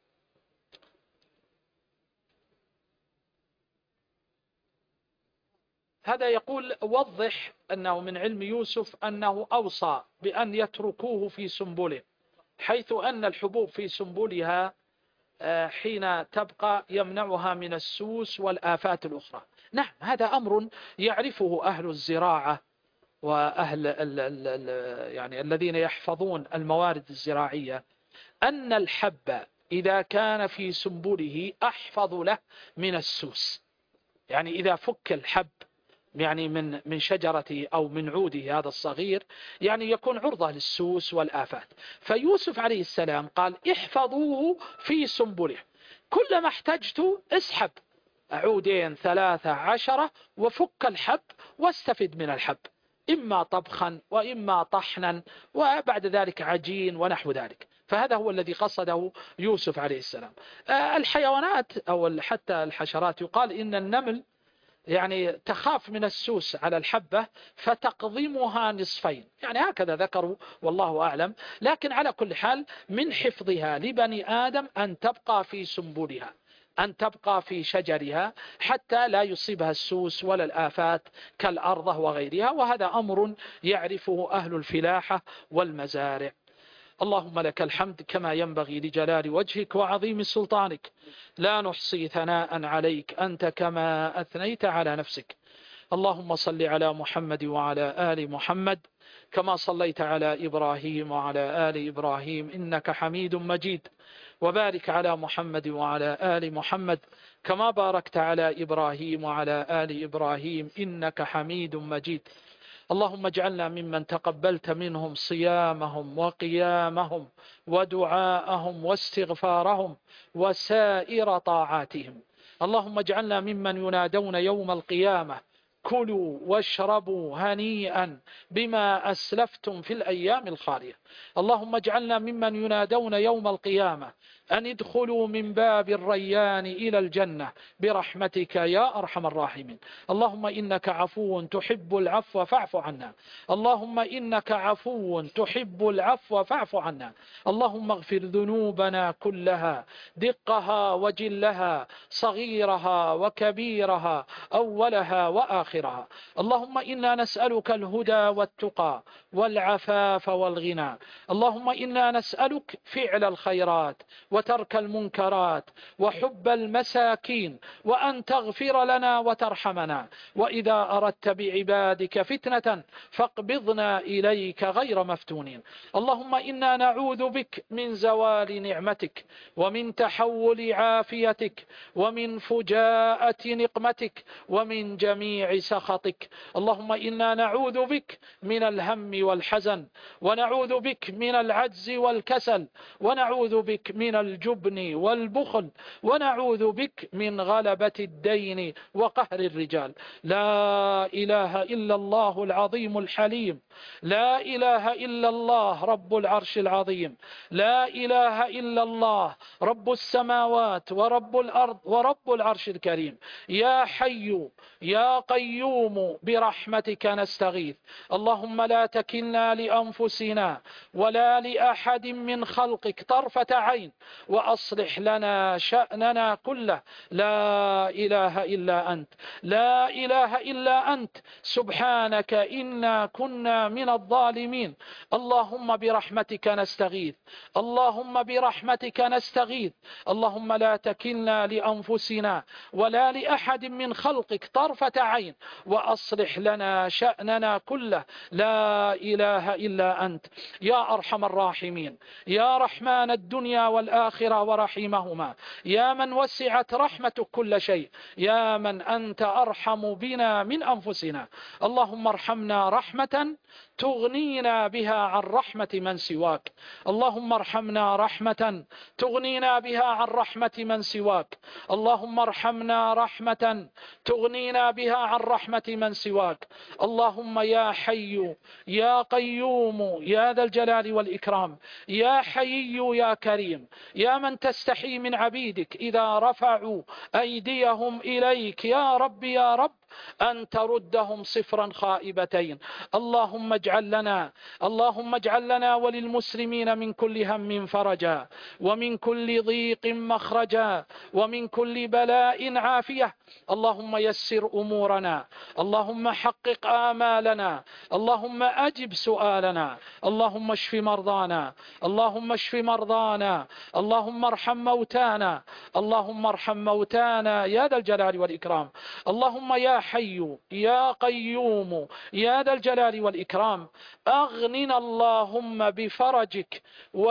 هذا يقول: وضح أنه من علم يوسف أنه أوصى بأن يتركوه في سنبله، حيث أن الحبوب في سنبلها حين تبقى يمنعها من السوس والآفات الأخرى. نعم، هذا أمر يعرفه أهل الزراعة وأهل ال ال ال يعني الذين يحفظون الموارد الزراعية، أن الحب إذا كان في سنبله أحفظ له من السوس. يعني إذا فك الحب يعني من من شجرته أو من عوده هذا الصغير، يعني يكون عرضة للسوس والآفات. فيوسف عليه السلام قال: احفظوه في سنبله، كلما احتجت اسحب عودين ثلاثة عشرة وفك الحب واستفد من الحب، إما طبخا وإما طحنا وبعد ذلك عجين ونحو ذلك. فهذا هو الذي قصده يوسف عليه السلام. الحيوانات أو حتى الحشرات يقال إن النمل يعني تخاف من السوس على الحبة فتقضمها نصفين، يعني هكذا ذكروا والله أعلم. لكن على كل حال من حفظها لبني آدم أن تبقى في سنبلها، أن تبقى في شجرها حتى لا يصيبها السوس ولا الآفات كالأرضة وغيرها، وهذا أمر يعرفه أهل الفلاحة والمزارع. اللهم لك الحمد كما ينبغي لجلال وجهك وعظيم سلطانك، لا نحصي ثناء عليك أنت كما أثنيت على نفسك. اللهم صل على محمد وعلى آل محمد كما صليت على إبراهيم وعلى آل إبراهيم إنك حميد مجيد. وبارك على محمد وعلى آل محمد كما باركت على إبراهيم وعلى آل إبراهيم إنك حميد مجيد. اللهم اجعلنا ممن تقبلت منهم صيامهم وقيامهم ودعاءهم واستغفارهم وسائر طاعاتهم. اللهم اجعلنا ممن ينادون يوم القيامة كلوا واشربوا هنيئا بما أسلفتم في الأيام الخالية. اللهم اجعلنا ممن ينادون يوم القيامة أن ادخلوا من باب الريان إلى الجنة برحمتك يا أرحم الراحمين. اللهم إنك عفو تحب العفو فاعف عنا. اللهم إنك عفو تحب العفو فاعف عنا. اللهم اغفر ذنوبنا كلها دقها وجلها صغيرها وكبيرها أولها وآخرها. اللهم إنا نسألك الهدى والتقى والعفاف والغنى. اللهم إنا نسألك فعل الخيرات وترك المنكرات وحب المساكين وأن تغفر لنا وترحمنا، وإذا أردت بعبادك فتنة فاقبضنا إليك غير مفتونين. اللهم إنا نعوذ بك من زوال نعمتك ومن تحول عافيتك ومن فجاءة نقمتك ومن جميع سخطك. اللهم إنا نعوذ بك من الهم والحزن، ونعوذ بك من العجز والكسل، ونعوذ بك من الجبن والبخل، ونعوذ بك من غلبة الدين وقهر الرجال. لا إله إلا الله العظيم الحليم، لا إله إلا الله رب العرش العظيم، لا إله إلا الله رب السماوات ورب الأرض ورب العرش الكريم. يا حي يا قيوم برحمتك نستغيث. اللهم لا تكلنا لأنفسنا ولا لأحد من خلقك طرفة عين، وأصلح لنا شأننا كله. لا إله إلا أنت، لا إله إلا أنت، سبحانك إنا كنا من الظالمين. اللهم برحمتك نستغيث، اللهم برحمتك نستغيث. اللهم لا تكلنا لأنفسنا ولا لأحد من خلقك طرفة عين، وأصلح لنا شأننا كله. لا إله إلا أنت يا أرحم الراحمين، يا رحمن الدنيا والآخرة ورحيمهما، يا من وسعت رحمتك كل شيء، يا من أنت أرحم بنا من أنفسنا. اللهم ارحمنا رحمة تغنينا بها عن رحمة من سواك. اللهم ارحمنا رحمة تغنينا بها عن رحمة من سواك. اللهم ارحمنا رحمة تغنينا بها عن رحمة من سواك. اللهم يا حي يا قيوم يا ذا الجلال والإكرام، يا حي يا كريم، يا من تستحي من عبيدك إذا رفعوا أيديهم إليك يا رب يا رب أن تردهم صفرا خائبتين. اللهم اجعل لنا اللهم اجعل لنا وللمسلمين من كل هم فرجا، ومن كل ضيق مخرجا، ومن كل بلاء عافية. اللهم يسر أمورنا، اللهم حقق آمالنا، اللهم أجب سؤالنا، اللهم اشف مرضانا، اللهم اشف مرضانا، اللهم ارحم موتانا، اللهم ارحم موتانا يا ذا الجلال والإكرام. اللهم يا حي يا قيوم يا ذا الجلال والإكرام، أغننا اللهم بفرجك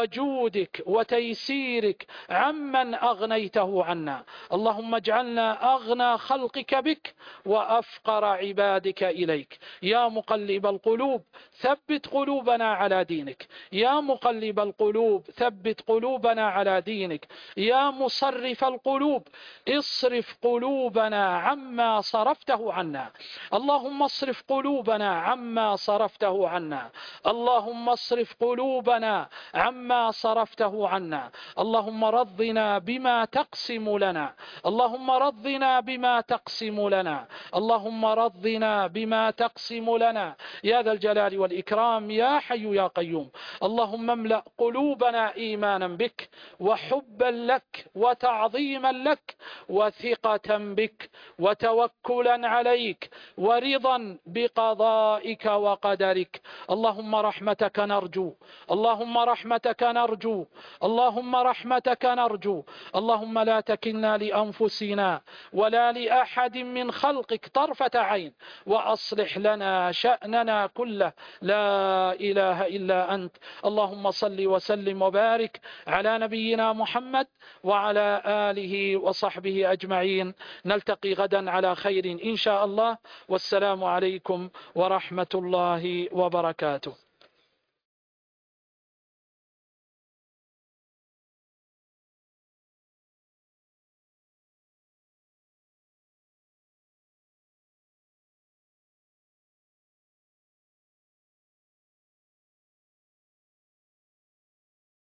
وجودك وتيسيرك عمن أغنيته عنا. اللهم اجعلنا أغنى خلقك بك وأفقر عبادك إليك. يا مقلب القلوب ثبت قلوبنا على دينك، يا مقلب القلوب ثبت قلوبنا على دينك، يا مصرف القلوب اصرف قلوبنا عما صرفته عنا. اللهم اصرف قلوبنا عما صرفته عنا، اللهم اصرف قلوبنا عما صرفته عنا. اللهم رضنا بما تقسم لنا، اللهم رضنا بما تقسم لنا، اللهم رضنا بما تقسم لنا يا ذا الجلال والإكرام يا حي يا قيوم. اللهم املأ قلوبنا إيمانا بك وحبا لك وتعظيما لك وثقة بك وتوكلا عليك ورضا بقضائك وقدرك. اللهم رحمتك نرجو، اللهم رحمتك نرجو، اللهم رحمتك نرجو. اللهم لا تكلنا لأنفسنا ولا لأحد من خلقك طرفة عين، وأصلح لنا شأننا كله. لا إله إلا أنت. اللهم صل وسلم وبارك على نبينا محمد وعلى آله وصحبه أجمعين. نلتقي غدا على خير إن شاء الله، والسلام عليكم ورحمة الله وبركاته.